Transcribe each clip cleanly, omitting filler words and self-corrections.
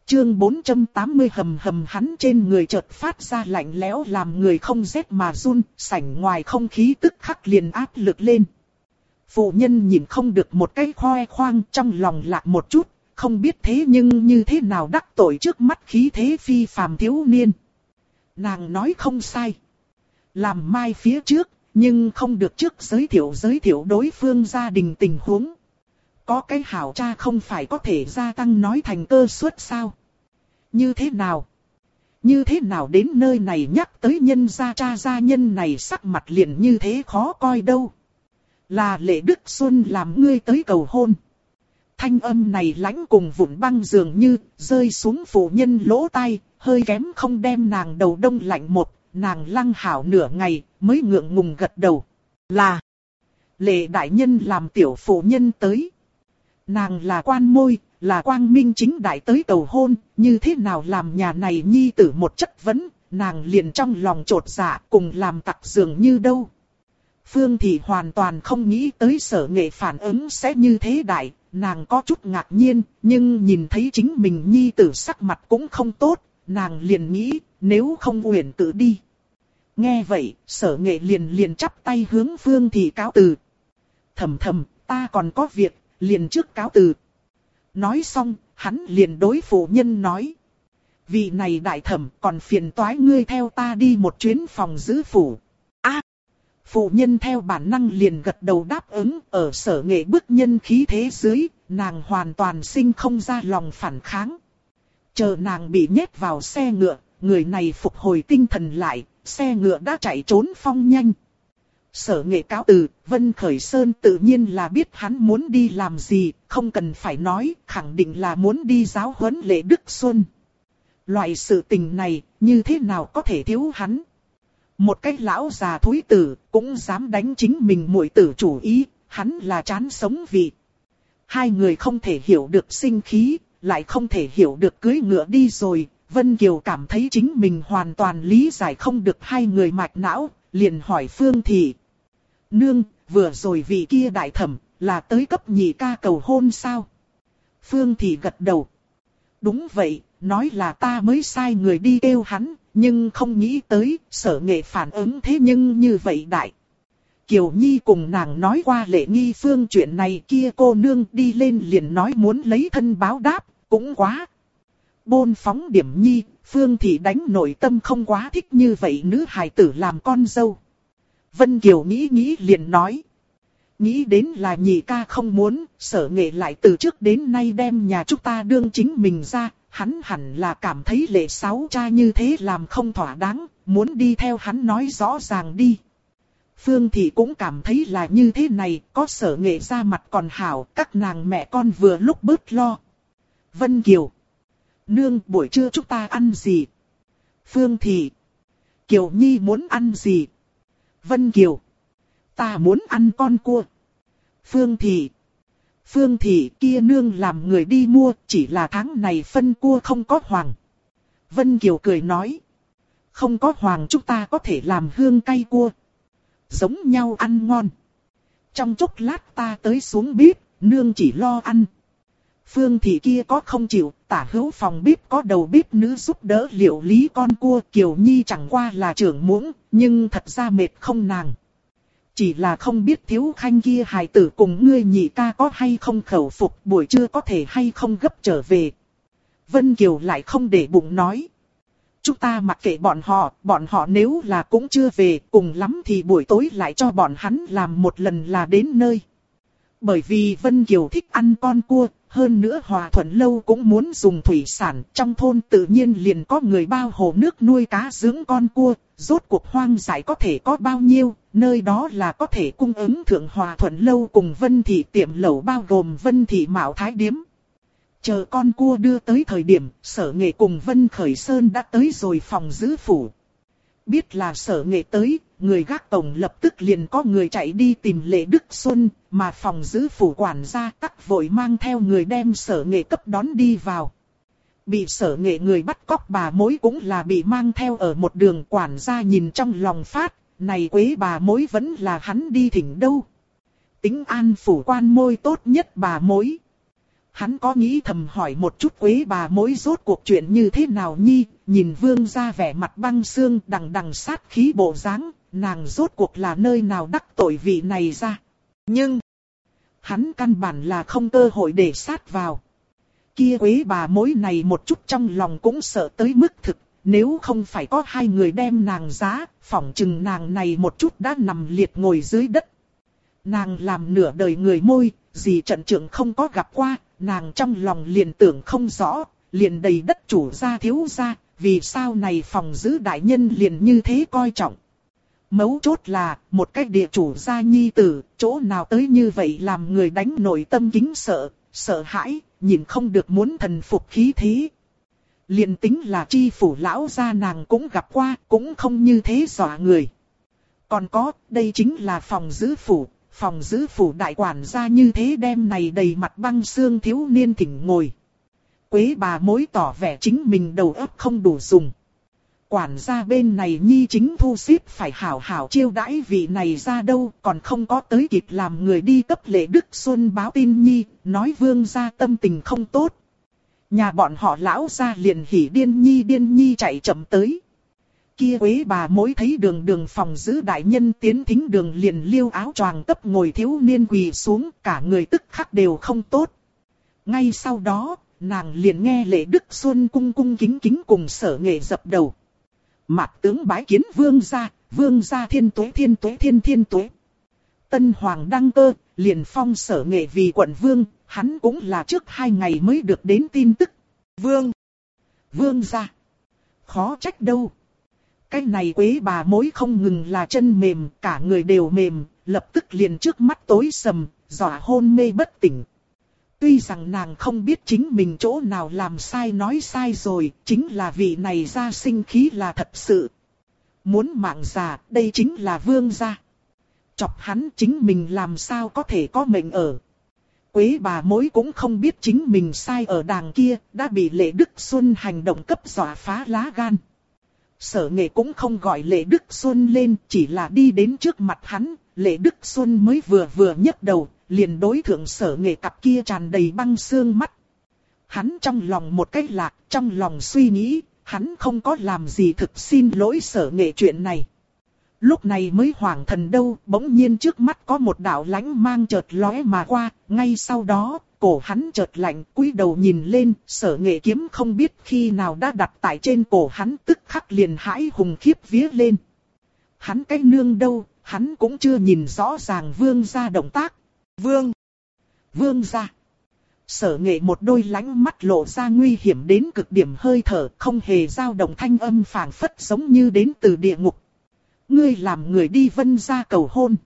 Chương 480 hầm hầm hắn trên người chợt phát ra lạnh lẽo làm người không rét mà run, sảnh ngoài không khí tức khắc liền áp lực lên. Phụ nhân nhìn không được một cái khoe khoang trong lòng lạc một chút, không biết thế nhưng như thế nào đắc tội trước mắt khí thế phi phàm thiếu niên. Nàng nói không sai. Làm mai phía trước, nhưng không được trước giới thiệu đối phương gia đình tình huống. Có cái hảo cha không phải có thể gia tăng nói thành cơ suất sao? Như thế nào? Như thế nào đến nơi này nhắc tới nhân gia cha gia nhân này sắc mặt liền như thế khó coi đâu? Là Lệ Đức Xuân làm ngươi tới cầu hôn. Thanh âm này lãnh cùng vụn băng dường như rơi xuống phụ nhân lỗ tai, hơi kém không đem nàng đầu đông lạnh một, nàng lăng hảo nửa ngày mới ngượng ngùng gật đầu. Là Lệ đại nhân làm tiểu phụ nhân tới. Nàng là quan môi, là quang minh chính đại tới cầu hôn, như thế nào làm nhà này nhi tử một chất vấn, nàng liền trong lòng trột dạ cùng làm tặc dường như đâu. Phương Thị hoàn toàn không nghĩ tới Sở Nghệ phản ứng sẽ như thế đại, nàng có chút ngạc nhiên, nhưng nhìn thấy chính mình nhi tử sắc mặt cũng không tốt, nàng liền nghĩ, nếu không Uyển tự đi. Nghe vậy, Sở Nghệ liền chắp tay hướng Phương Thị cáo từ. Thầm, ta còn có việc, liền trước cáo từ. Nói xong, hắn liền đối phụ nhân nói. Vị này đại thẩm còn phiền toái ngươi theo ta đi một chuyến phòng giữ phủ. Phụ nhân theo bản năng liền gật đầu đáp ứng, ở Sở Nghệ bức nhân khí thế dưới, nàng hoàn toàn sinh không ra lòng phản kháng. Chờ nàng bị nhét vào xe ngựa, người này phục hồi tinh thần lại, xe ngựa đã chạy trốn phong nhanh. Sở Nghệ cáo từ, Vân Khởi Sơn tự nhiên là biết hắn muốn đi làm gì, không cần phải nói, khẳng định là muốn đi giáo huấn Lệ Đức Xuân. Loại sự tình này, như thế nào có thể thiếu hắn? Một cái lão già thúi tử, cũng dám đánh chính mình muội tử chủ ý, hắn là chán sống vị. Hai người không thể hiểu được sinh khí, lại không thể hiểu được cưới ngựa đi rồi. Vân Kiều cảm thấy chính mình hoàn toàn lý giải không được hai người mạch não, liền hỏi Phương Thị. Nương, vừa rồi vị kia đại thẩm, là tới cấp nhị ca cầu hôn sao? Phương Thị gật đầu. Đúng vậy, nói là ta mới sai người đi kêu hắn, nhưng không nghĩ tới, Sở Nghệ phản ứng thế nhưng như vậy đại. Kiều Nhi cùng nàng nói qua Lệ Nghi Phương chuyện này kia, cô nương đi lên liền nói muốn lấy thân báo đáp, cũng quá. Bôn phóng điểm nhi, Phương Thị đánh nội tâm không quá thích như vậy nữ hài tử làm con dâu. Vân Kiều nghĩ liền nói. Nghĩ đến là nhị ca không muốn, Sở Nghệ lại từ trước đến nay đem nhà chúng ta đương chính mình ra. Hắn hẳn là cảm thấy Lệ sáu cha như thế làm không thỏa đáng, muốn đi theo hắn nói rõ ràng đi. Phương Thị cũng cảm thấy là như thế này, có Sở Nghệ ra mặt còn hảo, các nàng mẹ con vừa lúc bớt lo. Vân Kiều. Nương, buổi trưa chúng ta ăn gì? Phương Thị. Kiều Nhi muốn ăn gì? Vân Kiều. Ta muốn ăn con cua. Phương Thị. Phương Thị kia nương làm người đi mua, chỉ là tháng này phân cua không có hoàng. Vân Kiều cười nói. Không có hoàng chúng ta có thể làm hương cay cua. Giống nhau ăn ngon. Trong chốc lát ta tới xuống bếp, nương chỉ lo ăn. Phương Thị kia có không chịu, tả hữu phòng bếp có đầu bếp nữ giúp đỡ liệu lý con cua. Kiều Nhi chẳng qua là trưởng muỗng, nhưng thật ra mệt không nàng. Chỉ là không biết Thiếu Khanh kia hài tử cùng ngươi nhị ca có hay không khẩu phục, buổi trưa có thể hay không gấp trở về. Vân Kiều lại không để bụng nói. Chúng ta mặc kệ bọn họ nếu là cũng chưa về, cùng lắm thì buổi tối lại cho bọn hắn làm một lần là đến nơi. Bởi vì Vân Kiều thích ăn con cua, hơn nữa Hòa Thuận Lâu cũng muốn dùng thủy sản, trong thôn tự nhiên liền có người bao hồ nước nuôi cá dưỡng con cua, rốt cuộc hoang dại có thể có bao nhiêu, nơi đó là có thể cung ứng thượng Hòa Thuận Lâu cùng Vân Thị tiệm lẩu bao gồm Vân Thị Mạo Thái Điếm. Chờ con cua đưa tới thời điểm, Sở Nghệ cùng Vân Khởi Sơn đã tới rồi phòng giữ phủ. Biết là Sở Nghệ tới, người gác cổng lập tức liền có người chạy đi tìm Lệ Đức Xuân, mà phòng giữ phủ quản gia tắc vội mang theo người đem Sở Nghệ cấp đón đi vào. Bị Sở Nghệ người bắt cóc bà mối cũng là bị mang theo ở một đường, quản gia nhìn trong lòng phát, này quế bà mối vẫn là hắn đi thỉnh đâu. Tính an phủ quan môi tốt nhất bà mối. Hắn có nghĩ thầm hỏi một chút Quế bà mối rốt cuộc chuyện như thế nào nhi, nhìn vương gia vẻ mặt băng xương đằng đằng sát khí bộ dáng, nàng rốt cuộc là nơi nào đắc tội vị này ra. Nhưng, hắn căn bản là không cơ hội để sát vào. Kia Quế bà mối này một chút trong lòng cũng sợ tới mức thực, nếu không phải có hai người đem nàng giá, phỏng chừng nàng này một chút đã nằm liệt ngồi dưới đất. Nàng làm nửa đời người môi, gì trận trưởng không có gặp qua, nàng trong lòng liền tưởng không rõ, liền đầy đất chủ gia thiếu gia, vì sao này phòng giữ đại nhân liền như thế coi trọng. Mấu chốt là, một cái địa chủ gia nhi tử, chỗ nào tới như vậy làm người đánh nội tâm kính sợ, sợ hãi, nhìn không được muốn thần phục khí thế. Liền tính là chi phủ lão gia nàng cũng gặp qua, cũng không như thế dọa người. Còn có, đây chính là phòng giữ phủ đại quản gia như thế đem này đầy mặt băng xương thiếu niên thỉnh ngồi. Quế bà mối tỏ vẻ chính mình đầu óc không đủ dùng. Quản gia bên này nhi chính thu xếp phải hảo hảo chiêu đãi vị này ra đâu, còn không có tới kịp làm người đi cấp Lệ Đức Xuân báo tin nhi, nói vương gia tâm tình không tốt. Nhà bọn họ lão gia liền hỉ điên nhi chạy chậm tới. Kia Quế bà mối thấy đường phòng giữ đại nhân tiến thính đường liền liêu áo choàng cấp ngồi thiếu niên quỳ xuống, cả người tức khắc đều không tốt. Ngay sau đó, nàng liền nghe Lệ Đức Xuân cung kính cùng Sở Nghệ dập đầu. Mạt tướng bái kiến vương gia thiên tuế. Tân hoàng đăng cơ, liền phong Sở Nghệ vì quận vương, hắn cũng là trước 2 ngày mới được đến tin tức. Vương gia. Khó trách đâu. Cái này Quế bà mối không ngừng là chân mềm, cả người đều mềm, lập tức liền trước mắt tối sầm, dọa hôn mê bất tỉnh. Tuy rằng nàng không biết chính mình chỗ nào làm sai nói sai rồi, chính là vị này ra sinh khí là thật sự. Muốn mạng già, đây chính là vương gia. Chọc hắn chính mình làm sao có thể có mệnh ở. Quế bà mối cũng không biết chính mình sai ở đàng kia, đã bị Lệ Đức Xuân hành động cấp dọa phá lá gan. Sở Nghệ cũng không gọi Lệ Đức Xuân lên, chỉ là đi đến trước mặt hắn, Lệ Đức Xuân mới vừa nhấc đầu, liền đối thượng Sở Nghệ cặp kia tràn đầy băng xương mắt. Hắn trong lòng một cái lạc, trong lòng suy nghĩ, hắn không có làm gì thực xin lỗi Sở Nghệ chuyện này. Lúc này mới hoảng thần đâu, bỗng nhiên trước mắt có một đạo lánh mang chợt lóe mà qua, ngay sau đó, cổ hắn chợt lạnh, cúi đầu nhìn lên, Sở Nghệ kiếm không biết khi nào đã đặt tại trên cổ hắn, tức khắc liền hãi hùng khiếp vía lên. Hắn cái nương đâu, hắn cũng chưa nhìn rõ ràng vương gia động tác. Vương gia. Sở Nghệ một đôi lánh mắt lộ ra nguy hiểm đến cực điểm hơi thở, không hề dao động, thanh âm phảng phất giống như đến từ địa ngục. Ngươi làm người đi Vân gia cầu hôn.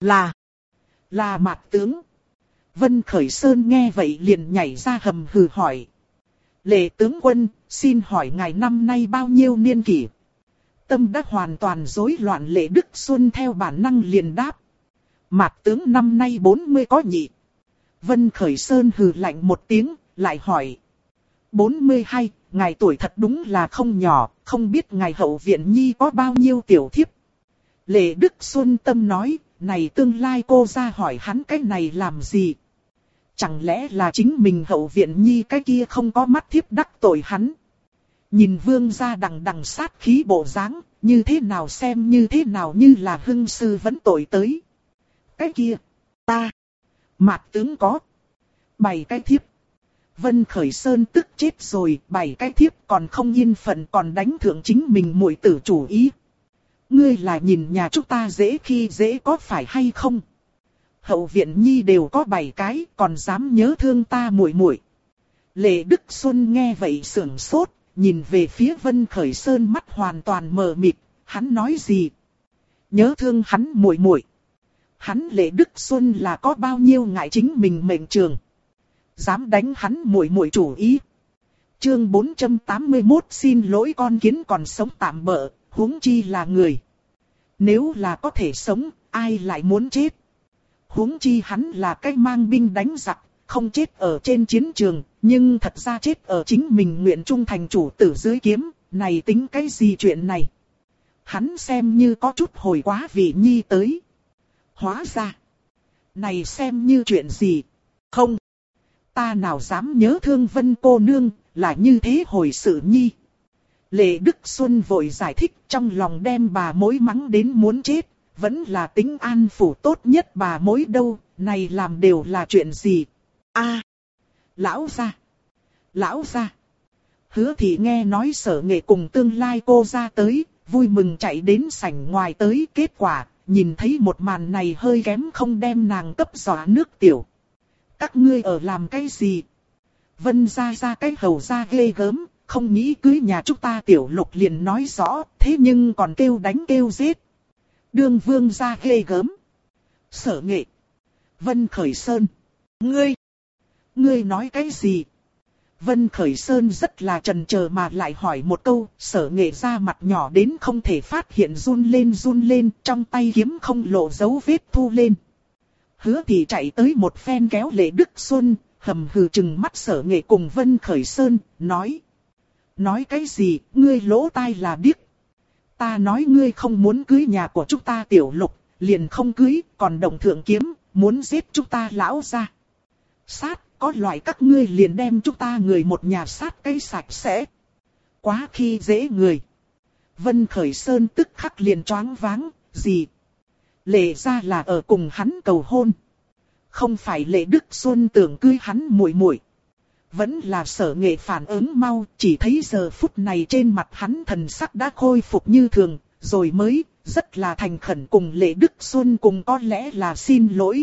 Là Mạt tướng. Vân Khởi Sơn nghe vậy liền nhảy ra hầm hừ hỏi. Lệ tướng quân, xin hỏi ngài năm nay bao nhiêu niên kỷ? Tâm đã hoàn toàn rối loạn. Lệ Đức Xuân theo bản năng liền đáp. Mạt tướng năm nay 40 có nhị. Vân Khởi Sơn hừ lạnh một tiếng, lại hỏi. 42, ngài tuổi thật đúng là không nhỏ, không biết ngài hậu viện nhi có bao nhiêu tiểu thiếp. Lệ Đức Xuân tâm nói, này tương lai cô ra hỏi hắn cái này làm gì? Chẳng lẽ là chính mình hậu viện nhi cái kia không có mắt thiếp đắc tội hắn? Nhìn vương gia đằng đằng sát khí bộ dáng, như thế nào xem như thế nào như là hưng sư vấn tội tới. Cái kia, ta, Mạt tướng có 7 cái thiếp. Vân Khởi Sơn tức chết rồi, 7 cái thiếp còn không yên phận còn đánh thượng chính mình muội tử chủ ý. Ngươi là nhìn nhà chúng ta dễ khi dễ có phải hay không? Hậu viện nhi đều có 7 cái, còn dám nhớ thương ta muội muội. Lệ Đức Xuân nghe vậy sững sốt, nhìn về phía Vân Khởi Sơn mắt hoàn toàn mờ mịt, hắn nói gì? Nhớ thương hắn muội muội. Hắn Lệ Đức Xuân là có bao nhiêu ngại chính mình mệnh trường. Dám đánh hắn muội muội chủ ý. Chương 481 xin lỗi con kiến còn sống tạm bợ, huống chi là người. Nếu là có thể sống, ai lại muốn chết? Huống chi hắn là cái mang binh đánh giặc, không chết ở trên chiến trường, nhưng thật ra chết ở chính mình nguyện trung thành chủ tử dưới kiếm, này tính cái gì chuyện này? Hắn xem như có chút hồi quá vị nhi tới. Hóa ra, này xem như chuyện gì? Không. ta nào dám nhớ thương Vân cô nương, là như thế hồi sự nhi. Lệ Đức Xuân vội giải thích, trong lòng đem bà mối mắng đến muốn chết, vẫn là tính an phủ tốt nhất bà mối đâu, này làm đều là chuyện gì. A, lão gia. Hứa Thị nghe nói Sở Nghệ cùng tương lai cô ra tới, vui mừng chạy đến sảnh ngoài tới, kết quả, nhìn thấy một màn này hơi kém không đem nàng cấp dọa nước tiểu. Các ngươi ở làm cái gì? Vân ra cái hầu ra ghê gớm, không nghĩ cưới nhà chúng ta Tiểu Lục liền nói rõ, thế nhưng còn kêu đánh kêu giết. Đương vương ra ghê gớm. Sở Nghệ. Vân Khởi Sơn. Ngươi nói cái gì? Vân Khởi Sơn rất là chần chờ mà lại hỏi một câu, Sở Nghệ ra mặt nhỏ đến không thể phát hiện run lên, trong tay kiếm không lộ dấu vết thu lên. Hứa Thị chạy tới một phen kéo Lệ Đức Xuân, hầm hừ trừng mắt Sở Nghệ cùng Vân Khởi Sơn, nói. Nói cái gì, ngươi lỗ tai là điếc. Ta nói ngươi không muốn cưới nhà của chúng ta Tiểu Lục, liền không cưới, còn động thượng kiếm, muốn giết chúng ta lão ra. Sát, có loại các ngươi liền đem chúng ta người một nhà sát cái sạch sẽ. Quá khi dễ người. Vân Khởi Sơn tức khắc liền choáng váng, gì? Lệ ra là ở cùng hắn cầu hôn. Không phải Lệ Đức Xuân tưởng cưới hắn muội muội. Vẫn là Sở Nghệ phản ứng mau, chỉ thấy giờ phút này trên mặt hắn thần sắc đã khôi phục như thường, rồi mới, rất là thành khẩn cùng Lệ Đức Xuân cùng có lẽ là xin lỗi.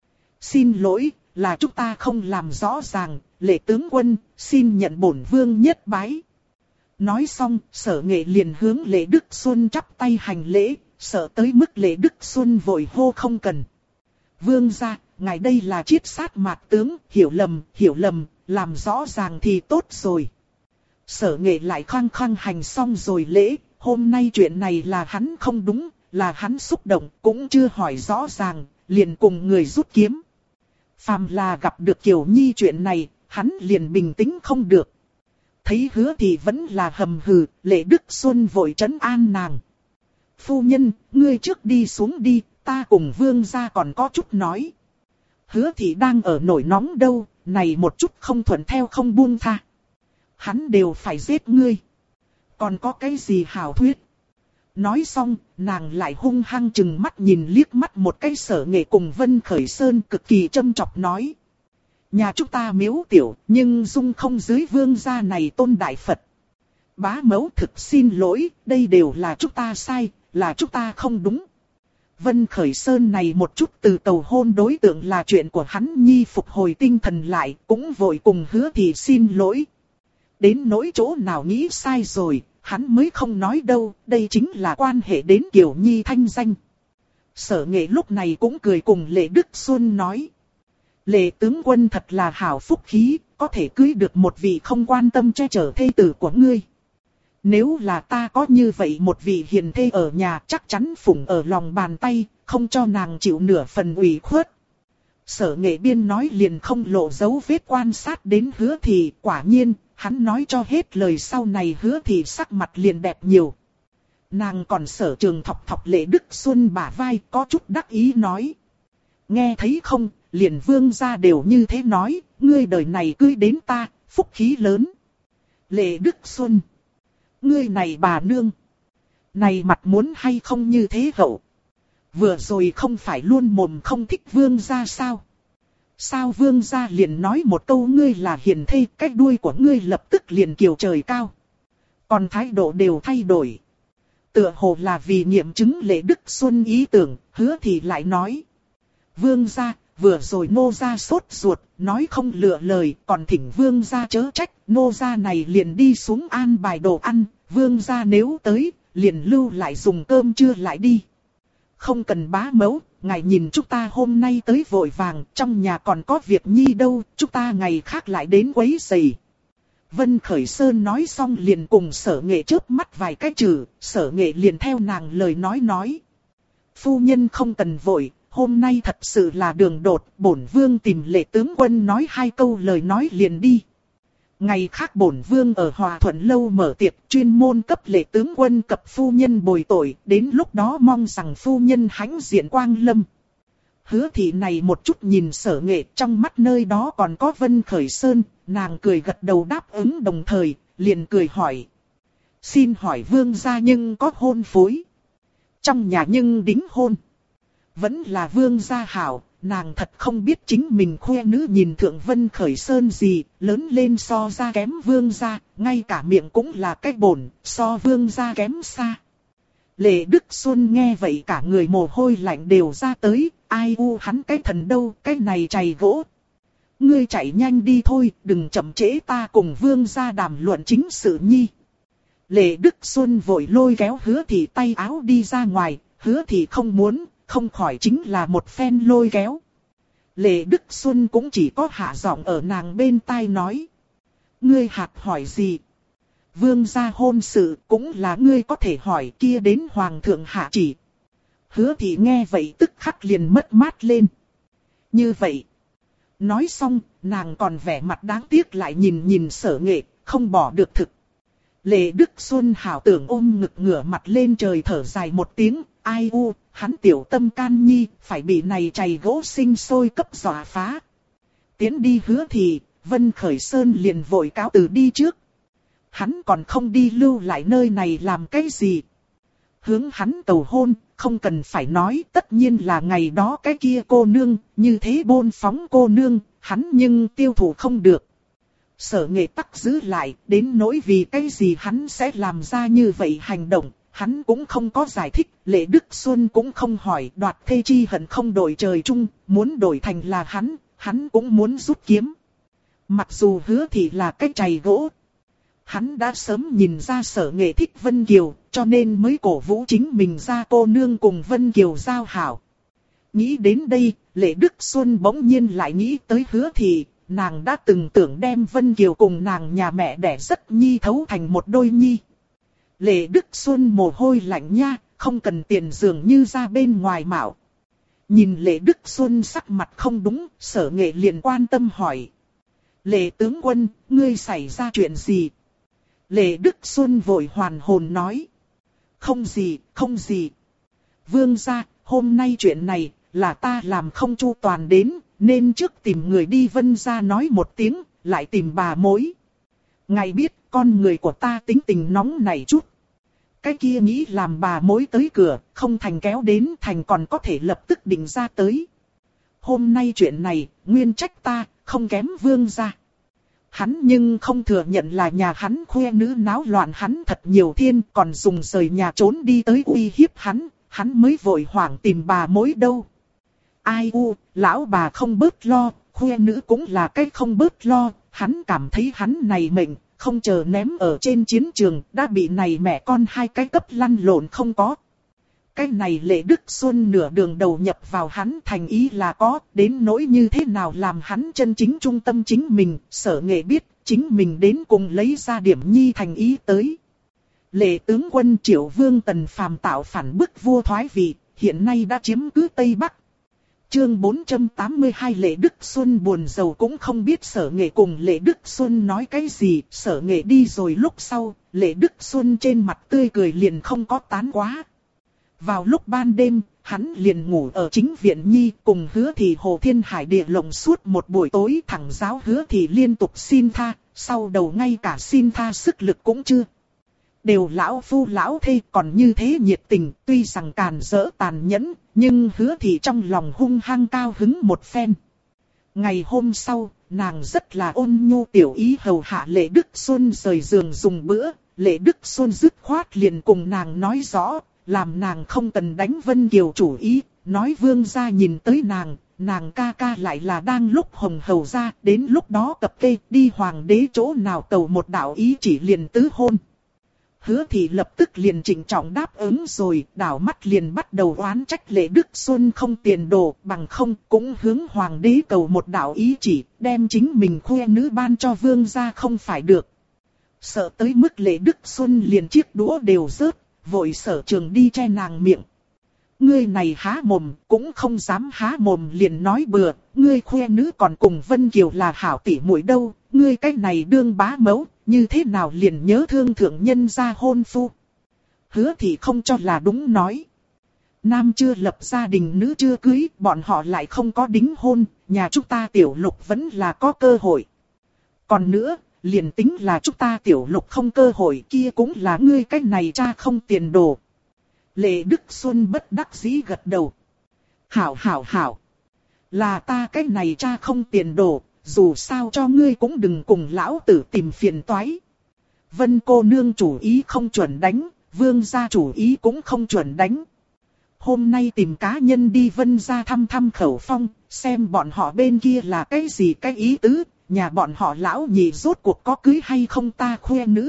Xin lỗi, là chúng ta không làm rõ ràng, Lệ tướng quân, xin nhận bổn vương nhất bái. Nói xong, Sở Nghệ liền hướng Lệ Đức Xuân chắp tay hành lễ, sợ tới mức Lệ Đức Xuân vội hô không cần. Vương gia, ngài đây là chiết sát mạt tướng, hiểu lầm, làm rõ ràng thì tốt rồi. Sở Nghệ lại khăng khăng hành xong rồi lễ, hôm nay chuyện này là hắn không đúng, là hắn xúc động, cũng chưa hỏi rõ ràng, liền cùng người rút kiếm. Phàm là gặp được Kiều Nhi chuyện này, hắn liền bình tĩnh không được. Thấy Hứa Thị vẫn là hầm hừ, Lệ Đức Xuân vội trấn an nàng. Phu nhân, ngươi trước đi xuống đi, ta cùng vương gia còn có chút nói. Hứa Thị đang ở nổi nóng đâu, này một chút không thuận theo không buông tha. Hắn đều phải giết ngươi. Còn có cái gì hảo thuyết? Nói xong, nàng lại hung hăng chừng mắt nhìn liếc mắt một cái Sở Nghệ cùng Vân Khởi Sơn cực kỳ châm chọc nói. Nhà chúng ta miếu tiểu, nhưng dung không dưới vương gia này tôn đại Phật. Bá mẫu thực xin lỗi, đây đều là chúng ta sai, là chúng ta không đúng. Vân Khởi Sơn này một chút từ cầu hôn đối tượng là chuyện của hắn nhi phục hồi tinh thần lại, cũng vội cùng Hứa Thị xin lỗi. Đến nỗi chỗ nào nghĩ sai rồi, hắn mới không nói đâu, đây chính là quan hệ đến Kiều Nhi thanh danh. Sở Nghệ lúc này cũng cười cùng Lệ Đức Xuân nói. Lệ tướng quân thật là hảo phúc khí, có thể cưới được một vị không quan tâm che chở thê tử của ngươi. Nếu là ta có như vậy một vị hiền thê ở nhà chắc chắn phụng ở lòng bàn tay, không cho nàng chịu nửa phần ủy khuất. Sở Nghệ biên nói liền không lộ dấu vết quan sát đến Hứa Thị, quả nhiên, hắn nói cho hết lời sau này Hứa Thị sắc mặt liền đẹp nhiều. Nàng còn sở trường thọc Lệ Đức Xuân bả vai có chút đắc ý nói. Nghe thấy không, liền vương gia đều như thế nói, ngươi đời này cưới đến ta, phúc khí lớn. Lệ Đức Xuân. Ngươi này bà nương. Này mặt muốn hay không như thế hậu. Vừa rồi không phải luôn mồm không thích vương gia sao? Sao vương gia liền nói một câu ngươi là hiền thê, cái đuôi của ngươi lập tức liền kiều trời cao. Còn thái độ đều thay đổi. Tựa hồ là vì nghiệm chứng Lệ Đức Xuân ý tưởng, Hứa Thị lại nói. Vương gia, vừa rồi nô gia sốt ruột, nói không lựa lời, còn thỉnh vương gia chớ trách, nô gia này liền đi xuống an bài đồ ăn, vương gia nếu tới, liền lưu lại dùng cơm trưa lại đi. Không cần bá mẫu, ngài nhìn chúng ta hôm nay tới vội vàng, trong nhà còn có việc nhi đâu, chúng ta ngày khác lại đến quấy rầy. Vân Khởi Sơn nói xong liền cùng Sở Nghệ chớp mắt vài cái chữ, Sở Nghệ liền theo nàng lời nói. Phu nhân không cần vội, hôm nay thật sự là đường đột, bổn vương tìm Lệ tướng quân nói hai câu lời nói liền đi. Ngày khác bổn vương ở Hòa Thuận Lâu mở tiệc chuyên môn cấp Lệ tướng quân cập phu nhân bồi tội, đến lúc đó mong rằng phu nhân hãnh diện quang lâm. Hứa thị này một chút nhìn Sở Nghệ, trong mắt nơi đó còn có Vân Khởi Sơn, nàng cười gật đầu đáp ứng đồng thời, liền cười hỏi. Xin hỏi vương gia nhưng có hôn phối? Trong nhà nhưng đính hôn. Vẫn là vương gia hảo, nàng thật không biết chính mình khoe nữ nhìn thượng Vân Khởi Sơn gì, lớn lên so ra kém vương gia, ngay cả miệng cũng là cái bổn, so vương gia kém xa. Lệ Đức Xuân nghe vậy cả người mồ hôi lạnh đều ra tới, ai u hắn cái thần đâu, cái này chày gỗ. Ngươi chạy nhanh đi thôi, đừng chậm trễ ta cùng vương gia đàm luận chính sự nhi. Lệ Đức Xuân vội lôi kéo Hứa thị tay áo đi ra ngoài, Hứa thị không muốn, không khỏi chính là một phen lôi kéo. Lệ Đức Xuân cũng chỉ có hạ giọng ở nàng bên tai nói. Ngươi hạt hỏi gì? Vương gia hôn sự cũng là ngươi có thể hỏi, kia đến hoàng thượng hạ chỉ. Hứa thị nghe vậy tức khắc liền mất mát lên. Như vậy. Nói xong, nàng còn vẻ mặt đáng tiếc lại nhìn Sở Nghệ, không bỏ được thực. Lệ Đức Xuân hảo tưởng ôm ngực ngửa mặt lên trời thở dài một tiếng, ai u, hắn tiểu tâm can nhi, phải bị này chày gỗ sinh sôi cấp dọa phá. Tiến đi Hứa thị, Vân Khởi Sơn liền vội cáo từ đi trước. Hắn còn không đi lưu lại nơi này làm cái gì? Hướng hắn cầu hôn, không cần phải nói, tất nhiên là ngày đó cái kia cô nương, như thế bôn phóng cô nương, hắn nhưng tiêu thụ không được. Sở Nghệ tắc giữ lại, đến nỗi vì cái gì hắn sẽ làm ra như vậy hành động, hắn cũng không có giải thích, Lệ Đức Xuân cũng không hỏi, đoạt thê chi hận không đổi trời chung, muốn đổi thành là hắn cũng muốn rút kiếm. Mặc dù Hứa thị là cái chày gỗ, hắn đã sớm nhìn ra Sở Nghệ thích Vân Kiều, cho nên mới cổ vũ chính mình ra cô nương cùng Vân Kiều giao hảo. Nghĩ đến đây, Lệ Đức Xuân bỗng nhiên lại nghĩ tới Hứa thị, nàng đã từng tưởng đem Vân Kiều cùng nàng nhà mẹ đẻ rất nhi thấu thành một đôi nhi. Lệ Đức Xuân mồ hôi lạnh nha, không cần tiền dường như ra bên ngoài mạo. Nhìn Lệ Đức Xuân sắc mặt không đúng, Sở Nghệ liền quan tâm hỏi. Lệ tướng quân, ngươi xảy ra chuyện gì? Lệ Đức Xuân vội hoàn hồn nói. Không gì, không gì. Vương gia, hôm nay chuyện này là ta làm không chu toàn đến, nên trước tìm người đi Vân gia nói một tiếng, lại tìm bà mối. Ngài biết con người của ta tính tình nóng này chút. Cái kia nghĩ làm bà mối tới cửa, không thành kéo đến thành còn có thể lập tức định ra tới. Hôm nay chuyện này, nguyên trách ta, không kém vương gia. Hắn nhưng không thừa nhận là nhà hắn khoe nữ náo loạn hắn thật nhiều thiên, còn dùng rời nhà trốn đi tới uy hiếp hắn mới vội hoảng tìm bà mối đâu. Ai u, lão bà không bớt lo, khoe nữ cũng là cái không bớt lo, hắn cảm thấy hắn này mệnh, không chờ ném ở trên chiến trường, đã bị này mẹ con hai cái cấp lăn lộn không có. Cái này Lệ Đức Xuân nửa đường đầu nhập vào hắn thành ý là có, đến nỗi như thế nào làm hắn chân chính trung tâm chính mình, Sở Nghệ biết, chính mình đến cùng lấy ra điểm nhi thành ý tới. Lệ tướng quân Triệu Vương Tần Phàm tạo phản bức vua thoái vị, hiện nay đã chiếm cứ Tây Bắc. Chương 482 Lệ Đức Xuân buồn rầu cũng không biết Sở Nghệ cùng Lệ Đức Xuân nói cái gì, Sở Nghệ đi rồi lúc sau, Lệ Đức Xuân trên mặt tươi cười liền không có tán quá. Vào lúc ban đêm, hắn liền ngủ ở chính viện nhi cùng Hứa thị Hồ Thiên Hải địa lộng suốt một buổi tối, thẳng giáo Hứa thị liên tục xin tha, sau đầu ngay cả xin tha sức lực cũng chưa. Đều lão phu lão thê còn như thế nhiệt tình, tuy rằng càn rỡ tàn nhẫn, nhưng Hứa thị trong lòng hung hăng cao hứng một phen. Ngày hôm sau, nàng rất là ôn nhu tiểu ý hầu hạ Lệ Đức Xuân rời giường dùng bữa, Lệ Đức Xuân dứt khoát liền cùng nàng nói rõ. Làm nàng không cần đánh Vân Kiều chủ ý, nói vương gia nhìn tới nàng ca ca lại là đang lúc hồng hầu ra, đến lúc đó cập kê đi hoàng đế chỗ nào cầu một đạo ý chỉ liền tứ hôn. Hứa thị lập tức liền trịnh trọng đáp ứng rồi, đảo mắt liền bắt đầu oán trách Lệ Đức Xuân không tiền đồ, bằng không cũng hướng hoàng đế cầu một đạo ý chỉ, đem chính mình khoe nữ ban cho vương gia không phải được. Sợ tới mức Lệ Đức Xuân liền chiếc đũa đều rớt. Vội Sở Trường đi che nàng miệng. Ngươi này há mồm, cũng không dám há mồm liền nói bừa, ngươi khoe nữ còn cùng Vân Kiều là hảo tỷ muội đâu, ngươi cái này đương bá mẫu, như thế nào liền nhớ thương thượng nhân gia hôn phu. Hứa thị không cho là đúng nói. Nam chưa lập gia đình, nữ chưa cưới, bọn họ lại không có đính hôn, nhà chúng ta Tiểu Lục vẫn là có cơ hội. Còn nữa, liền tính là chúng ta Tiểu Lục không cơ hội, kia cũng là ngươi cái này cha không tiền đồ. Lệ Đức Xuân bất đắc dĩ gật đầu. Hảo. Là ta cái này cha không tiền đồ, dù sao cho ngươi cũng đừng cùng lão tử tìm phiền toái. Vân cô nương chủ ý không chuẩn đánh, Vương gia chủ ý cũng không chuẩn đánh. Hôm nay tìm cá nhân đi Vân gia thăm thăm khẩu phong, xem bọn họ bên kia là cái gì cái ý tứ, nhà bọn họ lão nhị rốt cuộc có cưới hay không ta khoe nữ.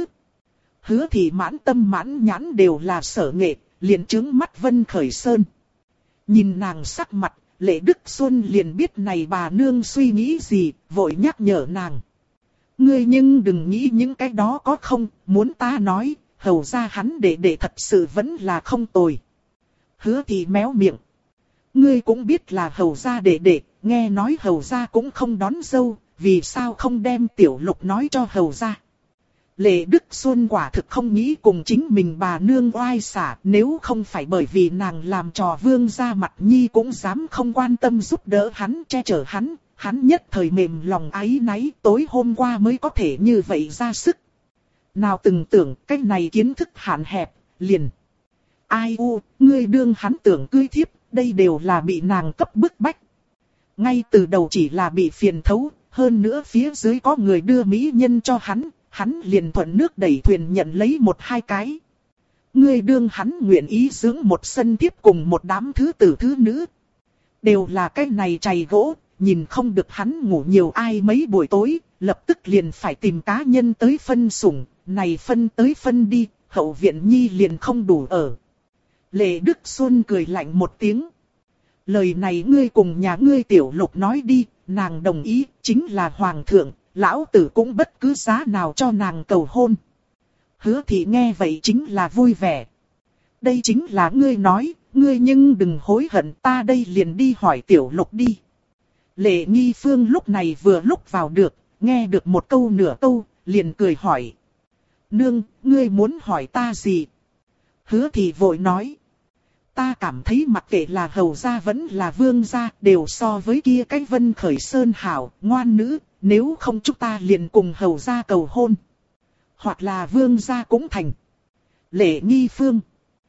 Hứa thì mãn tâm mãn nhãn đều là sở nghệ, liền trướng mắt Vân Khởi Sơn. Nhìn nàng sắc mặt, Lệ Đức Xuân liền biết này bà nương suy nghĩ gì, vội nhắc nhở nàng. Ngươi nhưng đừng nghĩ những cái đó có không, muốn ta nói, hầu ra hắn đệ thật sự vẫn là không tồi. Hứa thì méo miệng. Ngươi cũng biết là hầu ra đệ, nghe nói hầu ra cũng không đón dâu, vì sao không đem Tiểu Lục nói cho hầu ra. Lệ Đức Xuân quả thực không nghĩ cùng chính mình bà nương oai xả, nếu không phải bởi vì nàng làm trò Vương gia mặt nhi cũng dám không quan tâm giúp đỡ hắn, che chở hắn nhất thời mềm lòng áy náy, tối hôm qua mới có thể như vậy ra sức. Nào từng tưởng cái này kiến thức hạn hẹp, liền. Ai u, ngươi đương hắn tưởng cưới thiếp, đây đều là bị nàng cấp bức bách. Ngay từ đầu chỉ là bị phiền thấu, hơn nữa phía dưới có người đưa mỹ nhân cho hắn liền thuận nước đẩy thuyền nhận lấy một hai cái. Ngươi đương hắn nguyện ý dưỡng một sân thiếp cùng một đám thứ tử thứ nữ. Đều là cái này chày gỗ, nhìn không được hắn ngủ nhiều ai mấy buổi tối, lập tức liền phải tìm cá nhân tới phân sủng, này phân tới phân đi, hậu viện nhi liền không đủ ở. Lệ Đức Xuân cười lạnh một tiếng. Lời này ngươi cùng nhà ngươi Tiểu Lục nói đi, nàng đồng ý, chính là hoàng thượng, lão tử cũng bất cứ giá nào cho nàng cầu hôn. Hứa thị nghe vậy chính là vui vẻ. Đây chính là ngươi nói, ngươi nhưng đừng hối hận, ta đây liền đi hỏi Tiểu Lục đi. Lệ Nghi Phương lúc này vừa lúc vào được, nghe được một câu nửa câu, liền cười hỏi. Nương, ngươi muốn hỏi ta gì? Hứa thị vội nói. Ta cảm thấy mặc kệ là hầu gia vẫn là vương gia đều so với kia cái Vân Khởi Sơn hảo, ngoan nữ, nếu không chúng ta liền cùng hầu gia cầu hôn. Hoặc là vương gia cũng thành. Lệ Nghi Phương.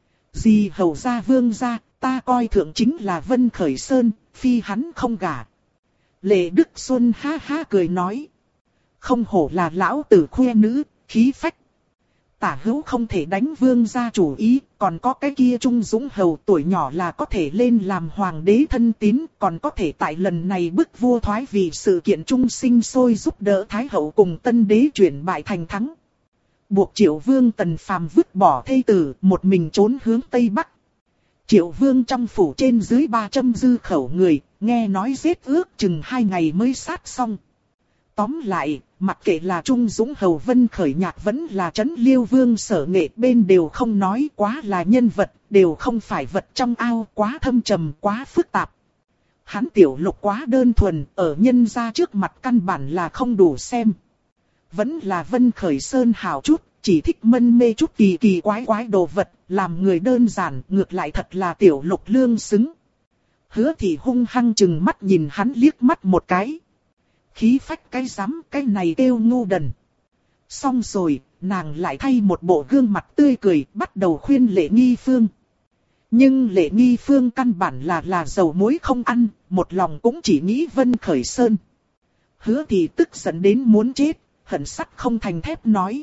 Gì hầu gia vương gia, ta coi thượng chính là Vân Khởi Sơn, phi hắn không gả. Lệ Đức Xuân ha ha cười nói. Không hổ là lão tử khoe nữ, khí phách. Tả hữu không thể đánh vương gia chủ ý, còn có cái kia Trung Dũng hầu tuổi nhỏ là có thể lên làm hoàng đế thân tín, còn có thể tại lần này bức vua thoái vì sự kiện trung sinh sôi giúp đỡ Thái hậu cùng tân đế chuyển bại thành thắng. Buộc Triệu Vương Tần Phàm vứt bỏ thê tử, một mình trốn hướng Tây Bắc. Triệu Vương trong phủ trên dưới 300 dư khẩu người, nghe nói giết ước chừng 2 ngày mới sát xong. Tóm lại, mặc kệ là Trung Dũng hầu Vân Khởi Nhạc vẫn là Trấn Liêu Vương Sở Nghệ bên đều không nói quá là nhân vật, đều không phải vật trong ao, quá thâm trầm, quá phức tạp. Hắn Tiểu Lục quá đơn thuần, ở nhân gia trước mặt căn bản là không đủ xem. Vẫn là Vân Khởi Sơn hào chút, chỉ thích mân mê chút kỳ kỳ quái quái đồ vật, làm người đơn giản, ngược lại thật là Tiểu Lục lương xứng. Hứa Thị hung hăng chừng mắt nhìn hắn liếc mắt một cái. Khí phách cái rắm, cái này kêu ngu đần. Xong rồi, nàng lại thay một bộ gương mặt tươi cười, bắt đầu khuyên Lệ Nghi Phương. Nhưng Lệ Nghi Phương căn bản là dầu muối không ăn, một lòng cũng chỉ nghĩ Vân Khởi Sơn. Hứa Thị tức giận đến muốn chết, hận sắt không thành thép nói.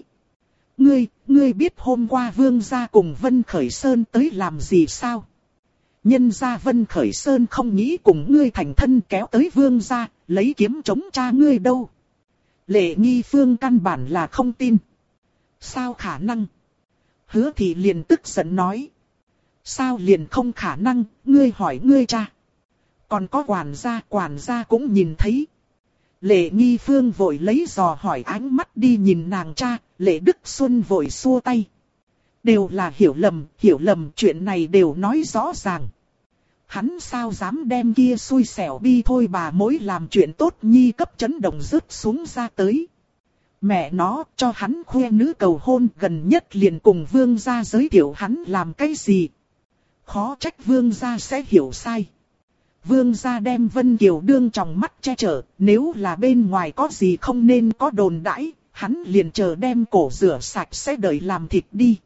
Ngươi biết hôm qua Vương gia cùng Vân Khởi Sơn tới làm gì sao? Nhân gia Vân Khởi Sơn không nghĩ cùng ngươi thành thân kéo tới Vương gia, lấy kiếm chống cha ngươi đâu. Lệ Nghi Phương căn bản là không tin. Sao khả năng? Hứa Thị liền tức giận nói. Sao liền không khả năng, ngươi hỏi ngươi cha. Còn có quản gia cũng nhìn thấy. Lệ Nghi Phương vội lấy dò hỏi ánh mắt đi nhìn nàng cha, Lệ Đức Xuân vội xua tay. Đều là hiểu lầm, chuyện này đều nói rõ ràng. Hắn sao dám đem kia xui xẻo bi thôi bà mối làm chuyện tốt nhi cấp chấn động rớt xuống ra tới. Mẹ nó cho hắn khoe nữ cầu hôn gần nhất liền cùng Vương gia giới thiệu hắn làm cái gì. khó trách vương gia sẽ hiểu sai. Vương gia đem Vân Kiều đương trong mắt che chở, nếu là bên ngoài có gì không nên có đồn đãi, hắn liền chờ đem cổ rửa sạch sẽ đợi làm thịt đi.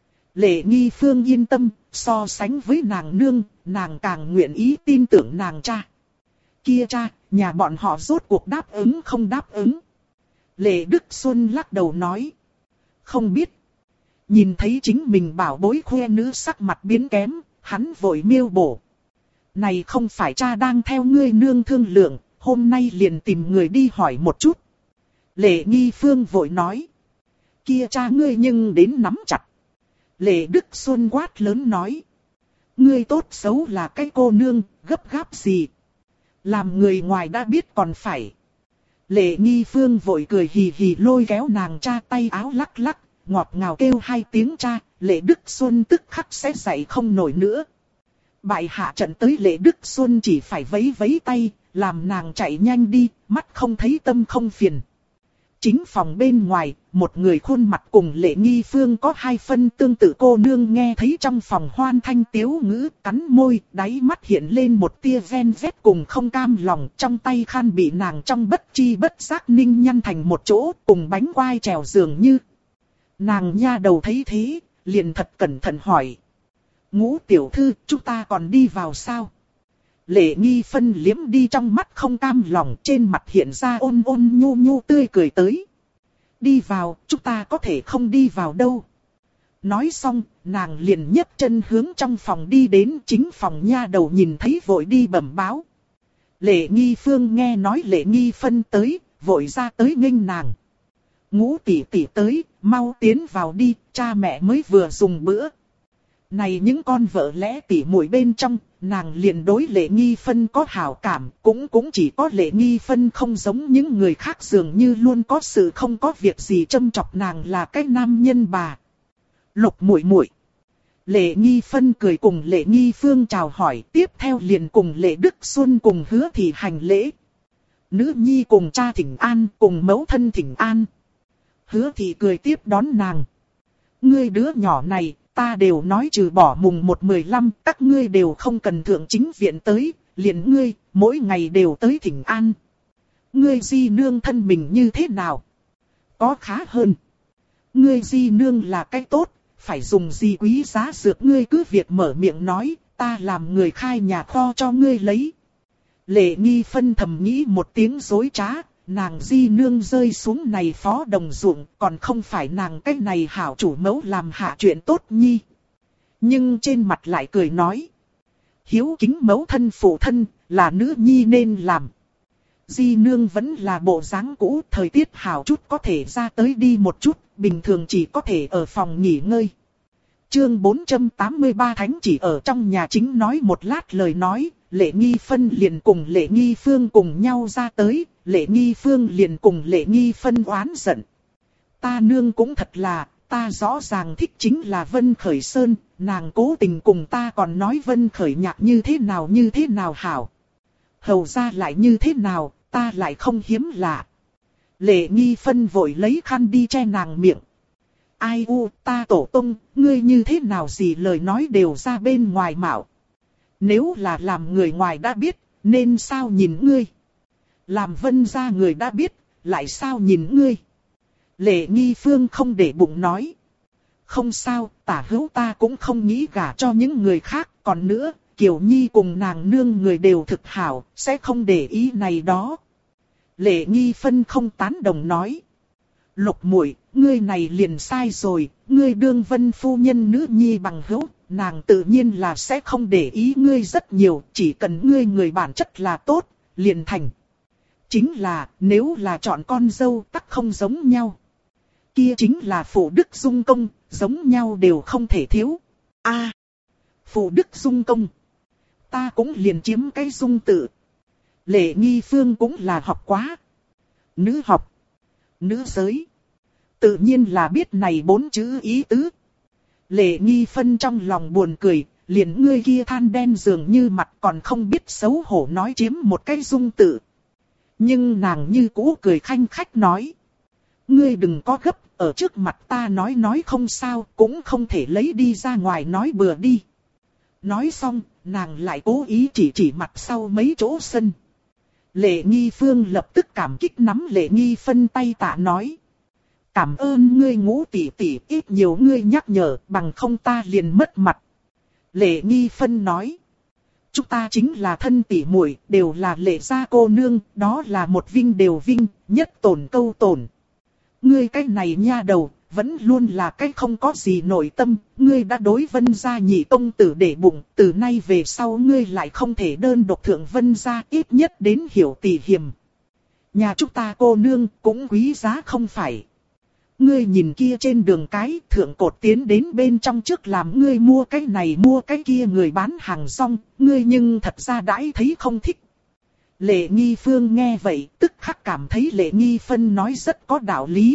Lệ Nghi Phương yên tâm, so sánh với nàng nương, nàng càng nguyện ý tin tưởng nàng cha. Kia cha, nhà bọn họ rốt cuộc đáp ứng không đáp ứng. Lệ Đức Xuân lắc đầu nói. Không biết. Nhìn thấy chính mình bảo bối khoe nữ sắc mặt biến kém, hắn vội miêu bổ. Này không phải cha đang theo ngươi nương thương lượng, hôm nay liền tìm người đi hỏi một chút. Lệ Nghi Phương vội nói. Kia cha ngươi nhưng đến nắm chặt. Lệ Đức Xuân quát lớn nói. Ngươi tốt xấu là cái cô nương, gấp gáp gì. Làm người ngoài đã biết còn phải. Lệ Nghi Phương vội cười hì hì lôi kéo nàng cha tay áo lắc lắc, ngọt ngào kêu hai tiếng cha, Lệ Đức Xuân tức khắc sẽ dậy không nổi nữa. Bại hạ trận tới Lệ Đức Xuân chỉ phải vẫy vẫy tay, làm nàng chạy nhanh đi, mắt không thấy tâm không phiền. Chính phòng bên ngoài, một người khuôn mặt cùng Lệ Nghi Phương có hai phân tương tự cô nương nghe thấy trong phòng hoan thanh tiếu ngữ, cắn môi, đáy mắt hiện lên một tia ven vét cùng không cam lòng, trong tay khăn bị nàng trong bất chi bất giác ninh nhăn thành một chỗ, cùng bánh quai trèo dường như. Nàng nha đầu thấy thế, liền thật cẩn thận hỏi. Ngũ tiểu thư, chúng ta còn đi vào sao? Lệ Nghi Phân liếm đi trong mắt không cam lòng, trên mặt hiện ra ôn ôn nhu nhu tươi cười tới. Đi vào, chúng ta có thể không đi vào đâu. Nói xong, nàng liền nhấc chân hướng trong phòng đi đến, chính phòng nha đầu nhìn thấy vội đi bẩm báo. Lệ Nghi Phương nghe nói Lệ Nghi Phân tới, vội ra tới nghênh nàng. Ngũ tỷ tỷ tới, mau tiến vào đi, cha mẹ mới vừa dùng bữa. Này những con vợ lẽ tỉ muội bên trong, nàng liền đối Lệ Nghi Phân có hảo cảm, cũng chỉ có Lệ Nghi Phân không giống những người khác dường như luôn có sự không có việc gì châm chọc nàng là cái nam nhân bà. Lục muội muội. Lệ Nghi Phân cười cùng Lệ Nghi Phương chào hỏi, tiếp theo liền cùng Lệ Đức Xuân cùng Hứa Thị hành lễ. Nữ nhi cùng cha thỉnh an, cùng mẫu thân thỉnh an. Hứa Thị cười tiếp đón nàng. Ngươi đứa nhỏ này, ta đều nói trừ bỏ mùng 1/15, các ngươi đều không cần thượng chính viện tới, liền ngươi, mỗi ngày đều tới thỉnh an. Ngươi di nương thân mình như thế nào? Có khá hơn. Ngươi di nương là cái tốt, phải dùng gì quý giá dược ngươi cứ việc mở miệng nói, ta làm người khai nhà kho cho ngươi lấy. Lệ Nghi Phân thầm nghĩ một tiếng dối trá, nàng di nương rơi xuống này phó đồng ruộng, còn không phải nàng cái này hảo chủ mẫu làm hạ chuyện tốt nhi. Nhưng trên mặt lại cười nói. Hiếu kính mẫu thân phụ thân, là nữ nhi nên làm. Di nương vẫn là bộ dáng cũ, thời tiết hảo chút có thể ra tới đi một chút, bình thường chỉ có thể ở phòng nghỉ ngơi. Chương 483 Thánh chỉ ở trong nhà chính nói một lát lời nói, Lệ Nghi Phân liền cùng Lệ Nghi Phương cùng nhau ra tới, Lệ Nghi Phương liền cùng Lệ Nghi Phân oán giận. Ta nương cũng thật là, ta rõ ràng thích chính là Vân Khởi Sơn, nàng cố tình cùng ta còn nói Vân Khởi nhạc như thế nào hảo. Hầu ra lại như thế nào, ta lại không hiếm lạ. Lệ Nghi Phân vội lấy khăn đi che nàng miệng. Ai u, ta tổ tông, ngươi như thế nào gì lời nói đều ra bên ngoài mạo. Nếu là làm người ngoài đã biết, nên sao nhìn ngươi? Làm Vân gia người đã biết, lại sao nhìn ngươi? Lệ Nghi Phương không để bụng nói. Không sao, tả hữu ta cũng không nghĩ gả cho những người khác. Còn nữa, Kiều Nhi cùng nàng nương người đều thực hảo, sẽ không để ý này đó. Lệ Nghi Phân không tán đồng nói. Lục muội, ngươi này liền sai rồi, ngươi đương Vân phu nhân nữ nhi bằng hữu, nàng tự nhiên là sẽ không để ý ngươi rất nhiều, chỉ cần ngươi người bản chất là tốt, liền thành. Chính là, nếu là chọn con dâu tắc không giống nhau. Kia chính là phụ đức dung công, giống nhau đều không thể thiếu. Phụ đức dung công. Ta cũng liền chiếm cái dung tự. Lệ Nghi Phương cũng là học quá. Nữ học. Nữ giới. Tự nhiên là biết này 4 chữ ý tứ. Lệ Nghi Phân trong lòng buồn cười, liền ngươi kia than đen dường như mặt còn không biết xấu hổ nói chiếm một cái dung tự. Nhưng nàng như cũ cười khanh khách nói. Ngươi đừng có gấp, ở trước mặt ta nói không sao, cũng không thể lấy đi ra ngoài nói bừa đi. Nói xong, nàng lại cố ý chỉ mặt sau mấy chỗ sân. Lệ Nghi Phương lập tức cảm kích nắm Lệ Nghi Phân tay tạ nói. Cảm ơn ngươi Ngũ tỷ tỷ, ít nhiều ngươi nhắc nhở, bằng không ta liền mất mặt. Lệ Nghi Phân nói. Chúng ta chính là thân tỷ muội, đều là Lệ gia cô nương, đó là một vinh đều vinh, nhất tổn câu tổn. Ngươi cái này nha đầu, vẫn luôn là cái không có gì nội tâm, ngươi đã đối Vân gia nhị công tử để bụng, từ nay về sau ngươi lại không thể đơn độc thượng Vân gia, ít nhất đến hiểu tỷ hiềm. Nhà chúng ta cô nương cũng quý giá không phải. Ngươi nhìn kia trên đường cái, thượng cột tiến đến bên trong trước làm ngươi mua cái này mua cái kia người bán hàng rong, ngươi nhưng thật ra đãi thấy không thích. Lệ Nghi Phương nghe vậy, tức khắc cảm thấy Lệ Nghi Phân nói rất có đạo lý.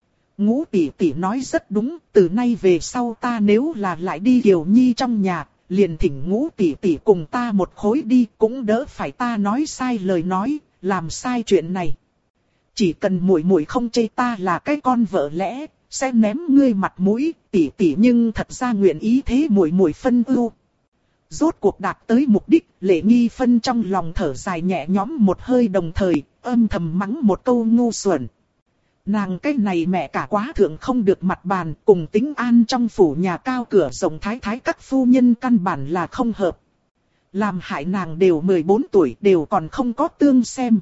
Ngũ tỷ tỷ nói rất đúng, từ nay về sau ta nếu là lại đi Kiều Nhi trong nhà, liền thỉnh Ngũ tỷ tỷ cùng ta một khối đi, cũng đỡ phải ta nói sai lời nói, làm sai chuyện này. Chỉ cần muội muội không chê ta là cái con vợ lẽ, sẽ ném ngươi mặt mũi, tỷ tỷ nhưng thật ra nguyện ý thế muội muội phân ưu. Rốt cuộc đạt tới mục đích, Lệ Nghi Phân trong lòng thở dài nhẹ nhõm một hơi, đồng thời âm thầm mắng một câu ngu xuẩn. Nàng cái này mẹ cả quá thượng không được mặt bàn, cùng tính an trong phủ nhà cao cửa rộng thái thái các phu nhân căn bản là không hợp. Làm hại nàng đều 14 tuổi, đều còn không có tương xem.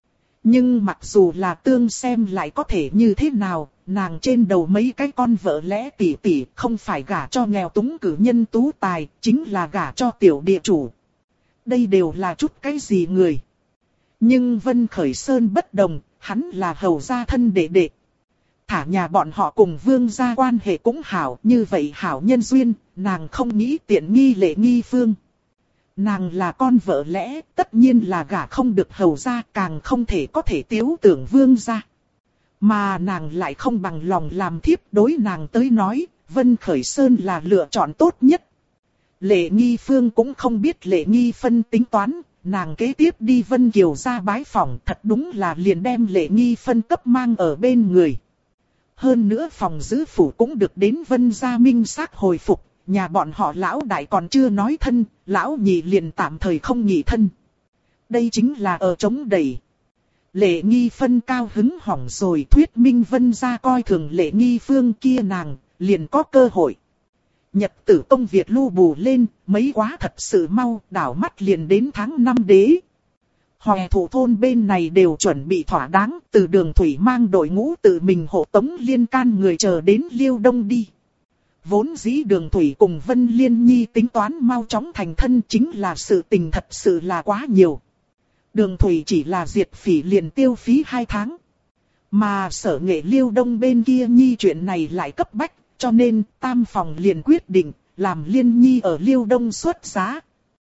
Nhưng mặc dù là tương xem lại có thể như thế nào, nàng trên đầu mấy cái con vợ lẽ tỷ tỷ không phải gả cho nghèo túng cử nhân tú tài, chính là gả cho tiểu địa chủ. Đây đều là chút cái gì người. Nhưng Vân Khởi Sơn bất đồng, hắn là hầu gia thân đệ đệ. Thả nhà bọn họ cùng Vương gia quan hệ cũng hảo, như vậy hảo nhân duyên, nàng không nghĩ tiện nghi Lệ Nghi Phương. Nàng là con vợ lẽ, tất nhiên là gả không được hầu gia, càng không thể có thể tiếu tưởng Vương gia. Mà nàng lại không bằng lòng làm thiếp, đối nàng tới nói, Vân Khởi Sơn là lựa chọn tốt nhất. Lệ Nghi Phương cũng không biết Lệ Nghi Phân tính toán, nàng kế tiếp đi Vân Kiều gia bái phỏng, thật đúng là liền đem Lệ Nghi Phân cấp mang ở bên người. Hơn nữa phòng giữ phủ cũng được đến Vân gia minh xác hồi phục, nhà bọn họ lão đại còn chưa nói thân, lão nhị liền tạm thời không nhị thân. Đây chính là ở chống đẩy. Lệ Nghi Phân cao hứng hỏng rồi, thuyết minh Vân gia coi thường Lệ Nghi Phương kia, nàng liền có cơ hội. Nhật tử công việc lưu bù lên, mấy quá thật sự mau, đảo mắt liền đến tháng 5 đế. Hòe thủ thôn bên này đều chuẩn bị thỏa đáng, từ Đường Thủy mang đội ngũ tự mình hộ tống Liên Can người chờ đến Liêu Đông đi. Vốn dĩ Đường Thủy cùng Vân Liên Nhi tính toán mau chóng thành thân, chính là sự tình thật sự là quá nhiều. Đường Thủy chỉ là diệt phỉ liền tiêu phí 2 tháng. Mà Sở Nghệ Liêu Đông bên kia Nhi chuyện này lại cấp bách, cho nên Tam Phòng liền quyết định làm Liên Nhi ở Liêu Đông xuất giá.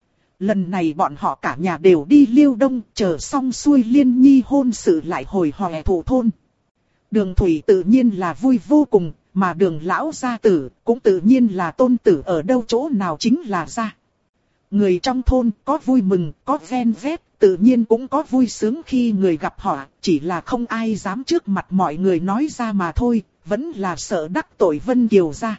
Lần này bọn họ cả nhà đều đi Liêu Đông, chờ xong xuôi Liên Nhi hôn sự lại hồi Hòe thủ thôn. Đường Thủy tự nhiên là vui vô cùng, mà Đường lão gia tử cũng tự nhiên là tôn tử ở đâu chỗ nào chính là ra. Người trong thôn có vui mừng, có ven vét, tự nhiên cũng có vui sướng khi người gặp họ, chỉ là không ai dám trước mặt mọi người nói ra mà thôi, vẫn là sợ đắc tội Vân Kiều gia.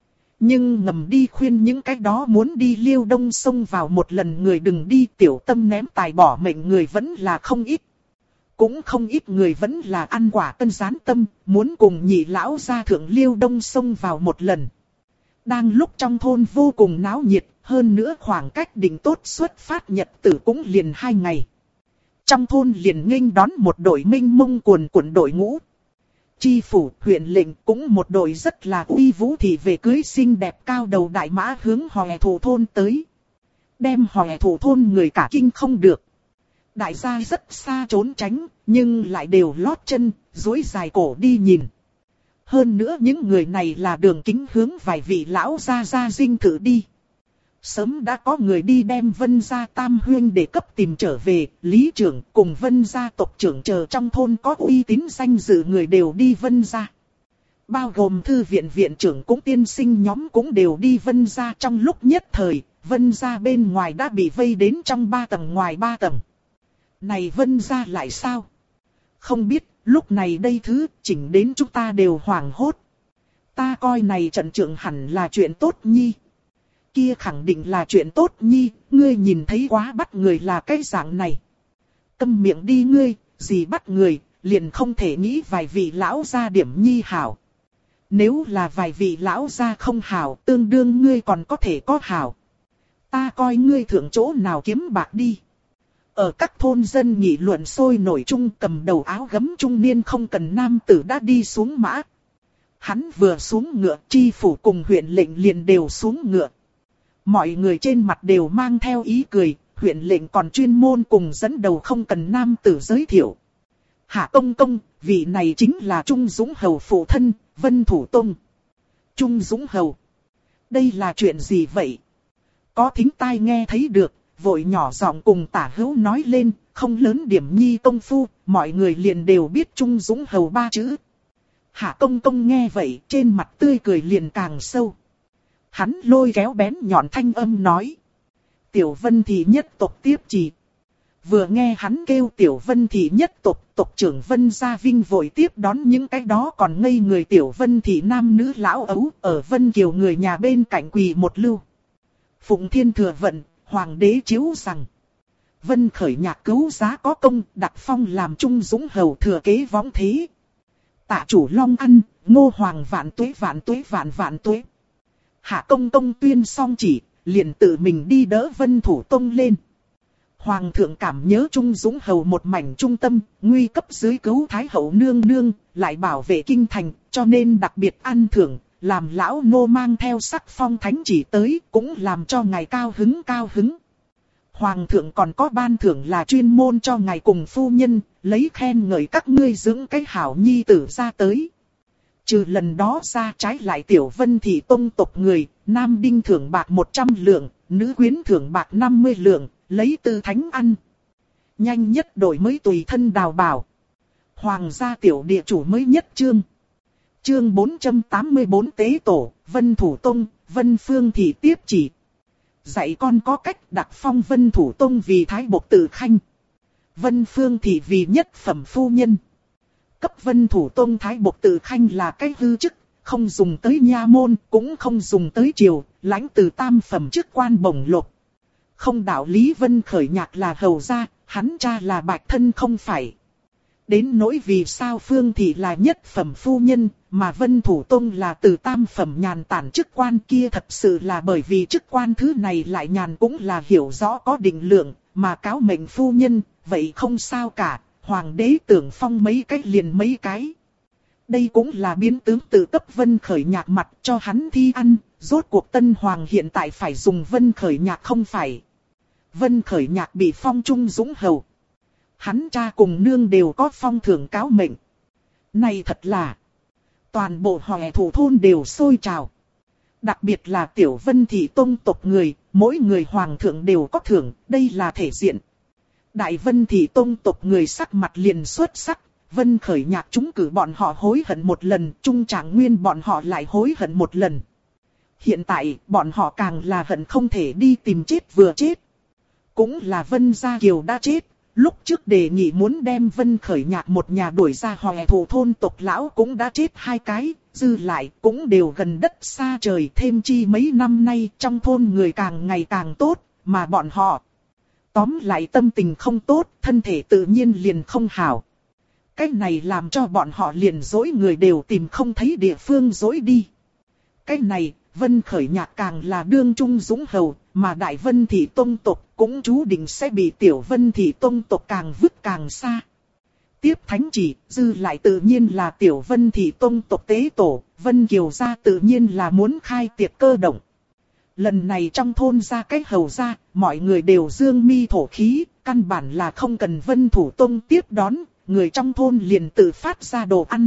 Nhưng ngầm đi khuyên những cái đó muốn đi Liêu Đông xông vào một lần người đừng đi, tiểu tâm ném tài bỏ mệnh người vẫn là không ít. Cũng không ít người vẫn là ăn quả cân gián tâm, muốn cùng nhị lão gia thượng Liêu Đông xông vào một lần. Đang lúc trong thôn vô cùng náo nhiệt, hơn nữa khoảng cách định tốt xuất phát nhật tử cũng liền 2 ngày. Trong thôn liền nghênh đón một đội minh mông cuồn cuộn đội ngũ. Chi phủ, huyện lệnh cũng một đội rất là uy vũ thì về cưới xinh đẹp cao đầu đại mã hướng Hòe thủ thôn tới. Đem Hòe thủ thôn người cả kinh không được. Đại gia rất xa trốn tránh, nhưng lại đều lót chân, duỗi dài cổ đi nhìn. Hơn nữa những người này là Đường Kính hướng vài vị lão gia dinh thự đi. Sớm đã có người đi đem Vân gia tam huynh để cấp tìm trở về, lý trưởng cùng Vân gia tộc trưởng chờ trong thôn có uy tín danh dự người đều đi Vân gia. Bao gồm thư viện viện trưởng cũng tiên sinh nhóm cũng đều đi Vân gia. Trong lúc nhất thời, Vân gia bên ngoài đã bị vây đến trong 3 tầng ngoài 3 tầng. Này Vân gia lại sao? Không biết, lúc này đây thứ chỉnh đến chúng ta đều hoảng hốt. Ta coi này trận trưởng hẳn là chuyện tốt nhi. Kia khẳng định là chuyện tốt nhi, ngươi nhìn thấy quá bắt người là cái dạng này. Câm miệng đi ngươi, gì bắt người, liền không thể nghĩ vài vị lão gia điểm nhi hảo. Nếu là vài vị lão gia không hảo, tương đương ngươi còn có thể có hảo. Ta coi ngươi thượng chỗ nào kiếm bạc đi. Ở các thôn dân nghị luận sôi nổi chung, cầm đầu áo gấm trung niên không cần nam tử đã đi xuống mã. Hắn vừa xuống ngựa, tri phủ cùng huyện lệnh liền đều xuống ngựa. Mọi người trên mặt đều mang theo ý cười, huyện lệnh còn chuyên môn cùng dẫn đầu không cần nam tử giới thiệu. Hạ công công, vị này chính là Trung Dũng Hầu phụ thân, Vân Thủ Tông. Trung Dũng Hầu. Đây là chuyện gì vậy? Có thính tai nghe thấy được, vội nhỏ giọng cùng Tả Hữu nói lên, không lớn điểm nhi công phu, mọi người liền đều biết Trung Dũng Hầu ba chữ. Hạ công công nghe vậy, trên mặt tươi cười liền càng sâu. Hắn lôi kéo bén nhọn thanh âm nói. Tiểu Vân Thị nhất tộc tiếp chỉ. Vừa nghe hắn kêu Tiểu Vân Thị nhất tộc, tộc trưởng Vân Gia Vinh vội tiếp đón những cái đó còn ngây người Tiểu Vân Thị nam nữ lão ấu ở Vân Kiều người nhà bên cạnh quỳ một lưu. Phụng Thiên thừa vận, Hoàng đế chiếu rằng. Vân khởi nhạc cứu giá có công, đặt phong làm Trung Dũng Hầu thừa kế võng thế. Tạ chủ Long Ăn, Ngô Hoàng vạn tuế vạn tuế vạn vạn tuế. Hạ công công tuyên xong chỉ, liền tự mình đi đỡ Vân Thủ Tông lên. Hoàng thượng cảm nhớ Trung Dũng Hầu một mảnh trung tâm, nguy cấp dưới cứu Thái hậu nương nương, lại bảo vệ kinh thành, cho nên đặc biệt ăn thưởng, làm lão nô mang theo sắc phong thánh chỉ tới, cũng làm cho ngài cao hứng cao hứng. Hoàng thượng còn có ban thưởng là chuyên môn cho ngài cùng phu nhân, lấy khen ngợi các ngươi dưỡng cái hảo nhi tử ra tới. Trừ lần đó ra trái lại Tiểu Vân Thị tông tộc người, nam đinh thưởng bạc 100 lượng, nữ quyến thưởng bạc 50 lượng, lấy tư thánh ăn. Nhanh nhất đổi mới tùy thân đào bảo. Hoàng gia tiểu địa chủ mới nhất chương. Chương 484 Tế Tổ, Vân Thủ Tông, Vân Phương Thị tiếp chỉ. Dạy con có cách đặt phong Vân Thủ Tông vì thái bộc tử khanh. Vân Phương Thị vì nhất phẩm phu nhân. Cấp Vân Thủ Tông thái bộc tử khanh là cái hư chức, không dùng tới nha môn, cũng không dùng tới triều, lãnh từ tam phẩm chức quan bổng lộc. Không đạo lý Vân khởi nhạc là hầu gia, hắn cha là bạch thân không phải. Đến nỗi vì sao Phương Thị là nhất phẩm phu nhân, mà Vân Thủ Tông là từ tam phẩm nhàn tản chức quan kia, thật sự là bởi vì chức quan thứ này lại nhàn cũng là hiểu rõ có định lượng, mà cáo mệnh phu nhân, vậy không sao cả, hoàng đế tưởng phong mấy cái liền mấy cái. Đây cũng là biến tướng tự cấp Vân khởi nhạc mặt cho hắn thi ăn, rốt cuộc tân hoàng hiện tại phải dùng Vân khởi nhạc không phải. Vân khởi nhạc bị phong Trung Dũng Hầu. Hắn cha cùng nương đều có phong thưởng cáo mệnh. Này thật là toàn bộ hòe thủ thôn đều sôi trào. Đặc biệt là Tiểu Vân Thị tông tộc người, mỗi người hoàng thượng đều có thưởng, đây là thể diện. Đại Vân Thị tông tộc người sắc mặt liền xuất sắc, Vân khởi nhạc chúng cử bọn họ hối hận một lần, Trung Trạng Nguyên bọn họ lại hối hận một lần. Hiện tại, bọn họ càng là hận không thể đi tìm chết vừa chết. Cũng là Vân Gia Kiều đã chết. Lúc trước đề nghị muốn đem Vân khởi nhạc một nhà đuổi ra hòe thủ thôn tộc lão cũng đã chết 2 cái, dư lại cũng đều gần đất xa trời, thêm chi mấy năm nay trong thôn người càng ngày càng tốt, mà bọn họ tóm lại tâm tình không tốt, thân thể tự nhiên liền không hảo. Cái này làm cho bọn họ liền dối người đều tìm không thấy địa phương dối đi. Cái này, Vân khởi nhạc càng là đương Trung Dũng Hầu, mà Đại Vân Thị tông tộc cũng chú định sẽ bị Tiểu Vân Thị tông tộc càng vứt càng xa. Tiếp thánh chỉ, dư lại tự nhiên là Tiểu Vân Thị tông tộc tế tổ, Vân Kiều gia tự nhiên là muốn khai tiệc cơ động. Lần này trong thôn ra cái hầu gia, mọi người đều dương mi thổ khí, căn bản là không cần Vân Thủ Tông tiếp đón, người trong thôn liền tự phát ra đồ ăn,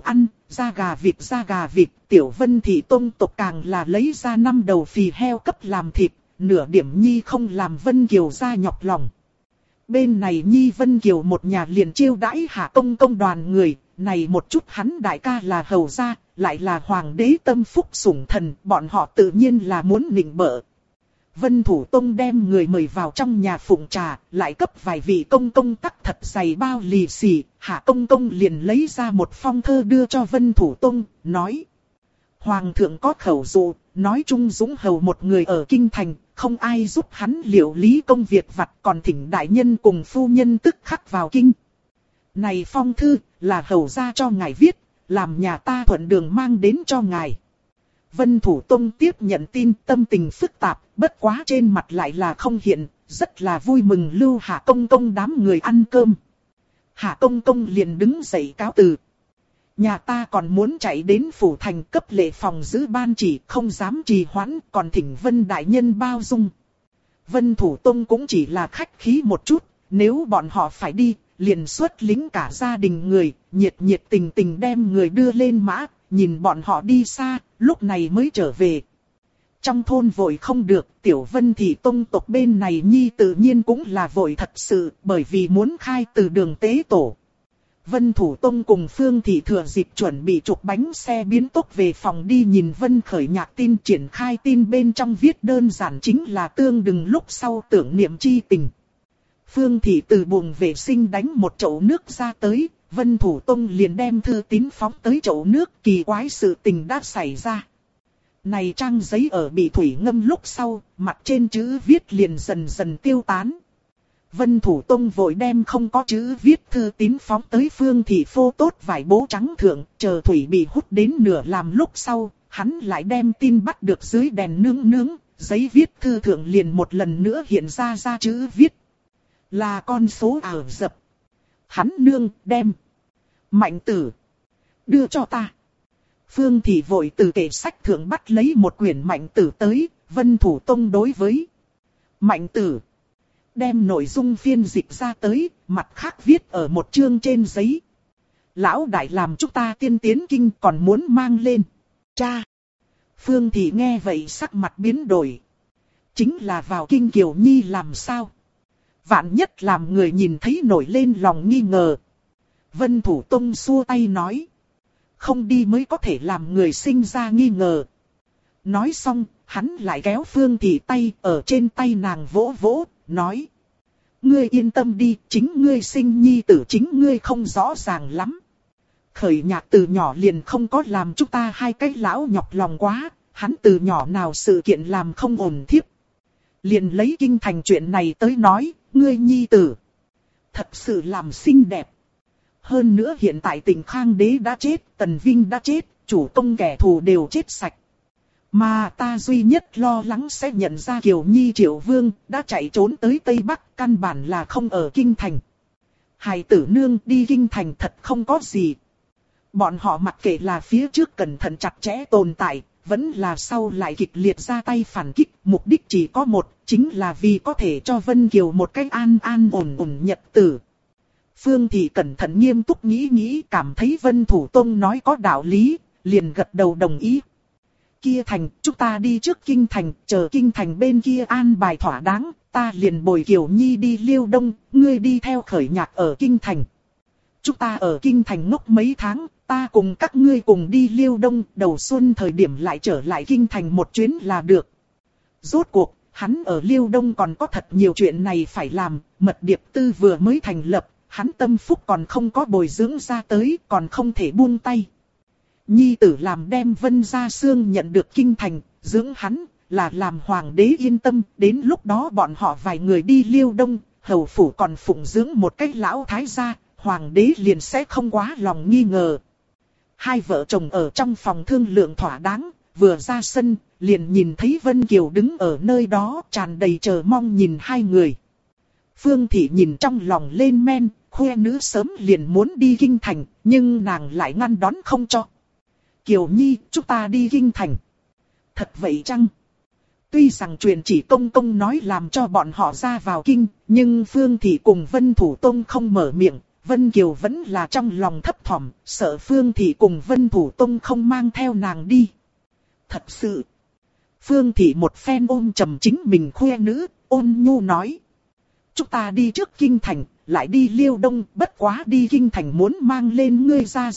ra gà vịt, Tiểu Vân Thị tông tộc càng là lấy ra 5 đầu phì heo cấp làm thịt, nửa điểm nhi không làm Vân Kiều gia nhọc lòng. Bên này nhi Vân Kiều một nhà liền chiêu đãi Hạ công công đoàn người, này một chút hắn đại ca là hầu gia, lại là hoàng đế tâm phúc sủng thần, bọn họ tự nhiên là muốn nịnh bợ. Vân Thủ Tông đem người mời vào trong nhà phụng trà, lại cấp vài vị công công tắc thật dày bao lì xì, Hạ công công liền lấy ra một phong thơ đưa cho Vân Thủ Tông, nói. Hoàng thượng có khẩu dụ, nói chung Dũng Hầu một người ở kinh thành, không ai giúp hắn liệu lý công việc vặt, còn thỉnh đại nhân cùng phu nhân tức khắc vào kinh. Này phong thư, là hầu ra cho ngài viết, làm nhà ta thuận đường mang đến cho ngài. Vân Thủ Tông tiếp nhận tin, tâm tình phức tạp, bất quá trên mặt lại là không hiện, rất là vui mừng lưu Hạ Công Công đám người ăn cơm. Hạ Công Công liền đứng dậy cáo từ. Nhà ta còn muốn chạy đến phủ thành cấp lệ phòng giữ ban chỉ, không dám trì hoãn, còn thỉnh Vân đại nhân bao dung. Vân Thủ Tông cũng chỉ là khách khí một chút, nếu bọn họ phải đi, liền xuất lính cả gia đình người, nhiệt tình đem người đưa lên mã, nhìn bọn họ đi xa, lúc này mới trở về. Trong thôn vội không được, Tiểu Vân Thị Tông tộc bên này nhi tự nhiên cũng là vội thật sự, bởi vì muốn khai từ đường tế tổ. Vân Thủ Tông cùng Phương Thị thừa dịp chuẩn bị chụp bánh xe biến tốc về phòng đi nhìn Vân Khởi Nhạc tin triển khai tin bên trong viết đơn giản chính là tương đừng lúc sau tưởng niệm chi tình. Phương Thị từ buồng vệ sinh đánh một chậu nước ra tới, Vân Thủ Tông liền đem thư tín phóng tới chậu nước, kỳ quái sự tình đã xảy ra. Này trang giấy ở bị thủy ngâm lúc sau, mặt trên chữ viết liền dần dần tiêu tán. Vân Thủ Tông vội đem không có chữ viết thư tín phóng tới Phương Thị phô tốt vải bố trắng thượng, chờ thủy bị hút đến nửa làm lúc sau, hắn lại đem tin bắt được dưới đèn nướng, giấy viết thư thượng liền một lần nữa hiện ra chữ viết. Là con số ảo dập. Hắn nương đem. Mạnh tử. Đưa cho ta. Phương Thị vội từ kệ sách thượng bắt lấy một quyển Mạnh tử tới, Vân Thủ Tông đối với Mạnh tử. Đem nội dung phiên dịch ra tới, mặt khác viết ở một chương trên giấy. Lão đại làm chúng ta tiên tiến kinh còn muốn mang lên. Cha. Phương Thị nghe vậy sắc mặt biến đổi. Chính là vào kinh Kiều Nhi làm sao? Vạn nhất làm người nhìn thấy nổi lên lòng nghi ngờ. Vân Thủ Tông xua tay nói. Không đi mới có thể làm người sinh ra nghi ngờ. Nói xong, hắn lại kéo Phương Thị tay ở trên tay nàng vỗ vỗ, nói. Ngươi yên tâm đi, chính ngươi sinh nhi tử chính ngươi không rõ ràng lắm. Khởi Nhạc từ nhỏ liền không có làm chúng ta hai cái lão nhọc lòng quá, hắn từ nhỏ nào sự kiện làm không ổn thiếp. Liền lấy kinh thành chuyện này tới nói, ngươi nhi tử. Thật sự làm xinh đẹp. Hơn nữa hiện tại Tịnh Khang đế đã chết, Tần Vinh đã chết, chủ công kẻ thù đều chết sạch. Mà ta duy nhất lo lắng sẽ nhận ra Kiều Nhi Triệu Vương đã chạy trốn tới Tây Bắc, căn bản là không ở kinh thành. Hài tử nương đi kinh thành thật không có gì. Bọn họ mặc kệ là phía trước cẩn thận chặt chẽ tồn tại, vẫn là sau lại kịch liệt ra tay phản kích, mục đích chỉ có một, chính là vì có thể cho Vân Kiều một cách an ổn nhật tử. Phương Thị cẩn thận nghiêm túc nghĩ cảm thấy Vân Thủ Tông nói có đạo lý, liền gật đầu đồng ý. Kia thành, chúng ta đi trước kinh thành, chờ kinh thành bên kia an bài thỏa đáng, ta liền bồi Kiều Nhi đi Liêu Đông, ngươi đi theo Khởi Nhạc ở kinh thành. Chúng ta ở kinh thành ngốc mấy tháng, ta cùng các ngươi cùng đi Liêu Đông, đầu xuân thời điểm lại trở lại kinh thành một chuyến là được. Rốt cuộc, hắn ở Liêu Đông còn có thật nhiều chuyện này phải làm, mật điệp tư vừa mới thành lập, hắn tâm phúc còn không có bồi dưỡng ra tới, còn không thể buông tay. Nhi tử làm đem Vân Gia Sương nhận được kinh thành, dưỡng hắn, là làm hoàng đế yên tâm, đến lúc đó bọn họ vài người đi Liêu Đông, hầu phủ còn phụng dưỡng một cái lão thái gia, hoàng đế liền sẽ không quá lòng nghi ngờ. Hai vợ chồng ở trong phòng thương lượng thỏa đáng, vừa ra sân, liền nhìn thấy Vân Kiều đứng ở nơi đó tràn đầy chờ mong nhìn hai người. Phương Thị nhìn trong lòng lên men, khoe nữ sớm liền muốn đi kinh thành, nhưng nàng lại ngăn đón không cho. Kiều Nhi, chúng ta đi kinh thành. Thật vậy chăng? Tuy rằng truyền chỉ công công nói làm cho bọn họ ra vào kinh, nhưng Phương Thị cùng Vân Thủ Tông không mở miệng, Vân Kiều vẫn là trong lòng thấp thỏm, sợ Phương Thị cùng Vân Thủ Tông không mang theo nàng đi. Thật sự. Phương Thị một phen ôm trầm chính mình khoe nữ, ôn nhu nói. Chúng ta đi trước kinh thành, lại đi Liêu Đông, bất quá đi kinh thành muốn mang lên ngươi ra.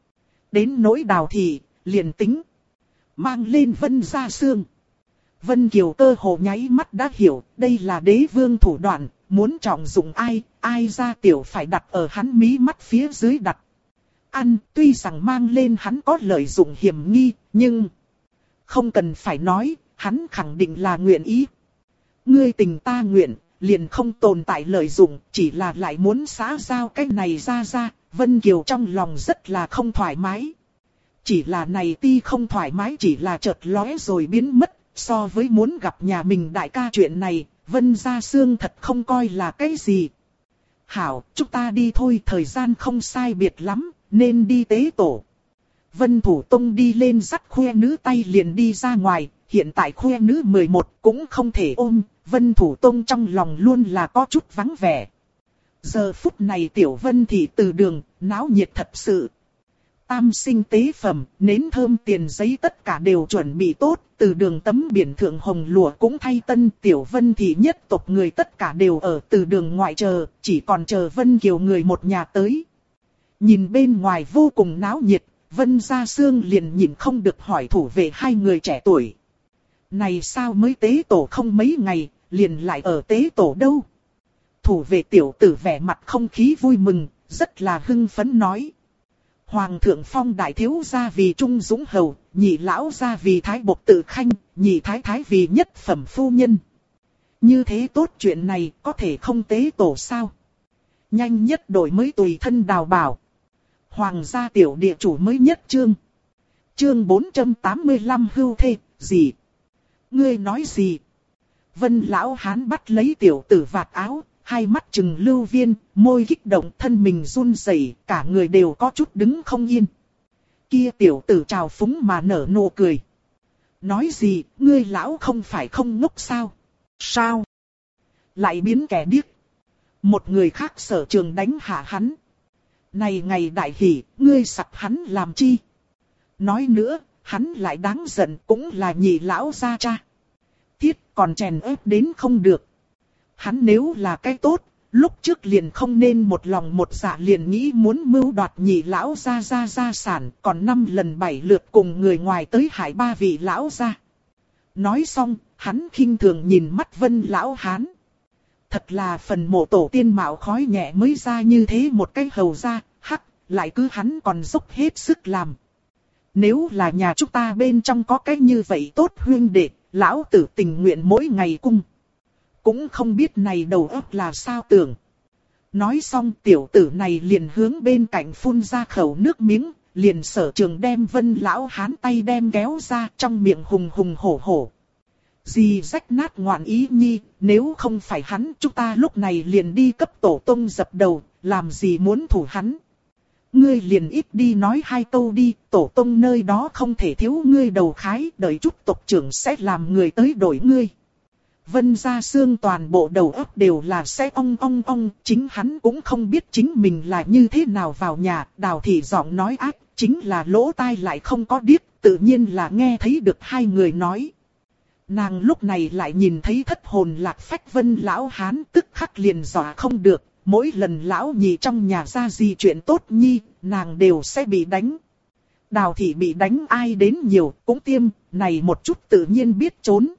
Đến nỗi Đào Thị, liền tính. Mang lên Vân Gia Sương. Vân Kiều cơ hồ nháy mắt đã hiểu, đây là đế vương thủ đoạn, muốn trọng dụng ai ra tiểu phải đặt ở hắn mí mắt phía dưới đặt. ăn, tuy rằng mang lên hắn có lợi dụng hiểm nghi, nhưng không cần phải nói, hắn khẳng định là nguyện ý. Ngươi tình ta nguyện, liền không tồn tại lợi dụng, chỉ là lại muốn xã giao cái này ra. Vân Kiều trong lòng rất là không thoải mái. Chỉ là này ti không thoải mái chỉ là chợt lóe rồi biến mất, so với muốn gặp nhà mình đại ca chuyện này, Vân Gia Sương thật không coi là cái gì. Hảo, chúng ta đi thôi, thời gian không sai biệt lắm, nên đi tế tổ. Vân Thủ Tông đi lên dắt khoe nữ tay liền đi ra ngoài, hiện tại khoe nữ 11 cũng không thể ôm, Vân Thủ Tông trong lòng luôn là có chút vắng vẻ. Giờ phút này Tiểu Vân Thị từ đường, náo nhiệt thật sự. Tam sinh tế phẩm, nến thơm tiền giấy tất cả đều chuẩn bị tốt, từ đường tấm biển thượng hồng lụa cũng thay tân. Tiểu Vân Thị nhất tộc người tất cả đều ở từ đường ngoại chờ, chỉ còn chờ Vân Kiều người một nhà tới. Nhìn bên ngoài vô cùng náo nhiệt, Vân Gia Sương liền nhìn không được hỏi thủ vệ hai người trẻ tuổi. Này sao mới tế tổ không mấy ngày, liền lại ở tế tổ đâu? Thủ vệ tiểu tử vẻ mặt không khí vui mừng, rất là hưng phấn nói. Hoàng thượng phong đại thiếu gia vì trung dũng hầu, nhị lão gia vì thái bộc tự khanh, nhị thái thái vì nhất phẩm phu nhân. Như thế tốt chuyện này có thể không tế tổ sao? Nhanh nhất đổi mới tùy thân đào bảo. Hoàng gia tiểu địa chủ mới nhất chương. Chương 485 hưu thê, gì? Ngươi nói gì? Vân lão hán bắt lấy tiểu tử vạt áo, hai mắt trừng lưu viên, môi kích động, thân mình run rẩy, cả người đều có chút đứng không yên. Kia tiểu tử trào phúng mà nở nụ cười. Nói gì, ngươi lão không phải không ngốc sao? Sao? Lại biến kẻ điếc. Một người khác sở trường đánh hạ hắn. Này ngày đại hỷ, ngươi sặc hắn làm chi? Nói nữa, hắn lại đáng giận, cũng là nhị lão gia cha. Thiết còn chèn ép đến không được. Hắn nếu là cái tốt, lúc trước liền không nên một lòng một dạ liền nghĩ muốn mưu đoạt nhị lão gia sản, còn 5 lần 7 lượt cùng người ngoài tới hại 3 vị lão gia. Nói xong, hắn khinh thường nhìn mắt Vân lão hán. Thật là phần mộ tổ tiên mạo khói nhẹ mới ra như thế một cái hầu gia, hắc, lại cứ hắn còn dốc hết sức làm. Nếu là nhà chúng ta bên trong có cái như vậy tốt huynh đệ, lão tử tình nguyện mỗi ngày cung. Cũng không biết này đầu óc là sao tưởng. Nói xong tiểu tử này liền hướng bên cạnh phun ra khẩu nước miếng, liền sở trường đem Vân lão hán tay đem kéo ra trong miệng hùng hùng hổ hổ. Gì rách nát ngoạn ý nhi, nếu không phải hắn chúng ta lúc này liền đi cấp tổ tông dập đầu, làm gì muốn thủ hắn. Ngươi liền ít đi nói 2 câu đi, tổ tông nơi đó không thể thiếu ngươi đầu khái, đợi chút tộc trưởng sẽ làm người tới đổi ngươi. Vân Gia Sương toàn bộ đầu óc đều là sẽ ong, chính hắn cũng không biết chính mình là như thế nào vào nhà, Đào Thị giọng nói ác, chính là lỗ tai lại không có điếc, tự nhiên là nghe thấy được hai người nói. Nàng lúc này lại nhìn thấy thất hồn lạc phách Vân lão hán, tức khắc liền dọa không được, mỗi lần lão nhị trong nhà ra gì chuyện tốt nhi, nàng đều sẽ bị đánh. Đào Thị bị đánh ai đến nhiều, cũng tiêm, này một chút tự nhiên biết trốn.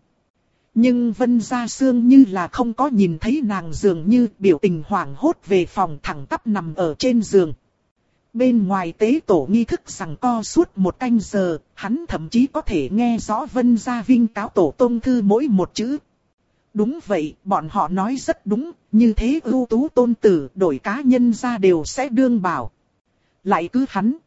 Nhưng Vân Gia Sương như là không có nhìn thấy nàng, dường như biểu tình hoảng hốt về phòng thẳng tắp nằm ở trên giường. Bên ngoài tế tổ nghi thức giằng co suốt 1 canh giờ, hắn thậm chí có thể nghe rõ Vân Gia vinh cáo tổ tông thư mỗi một chữ. Đúng vậy, bọn họ nói rất đúng, như thế ưu tú tôn tử đổi cá nhân ra đều sẽ đương bảo. Lại cứ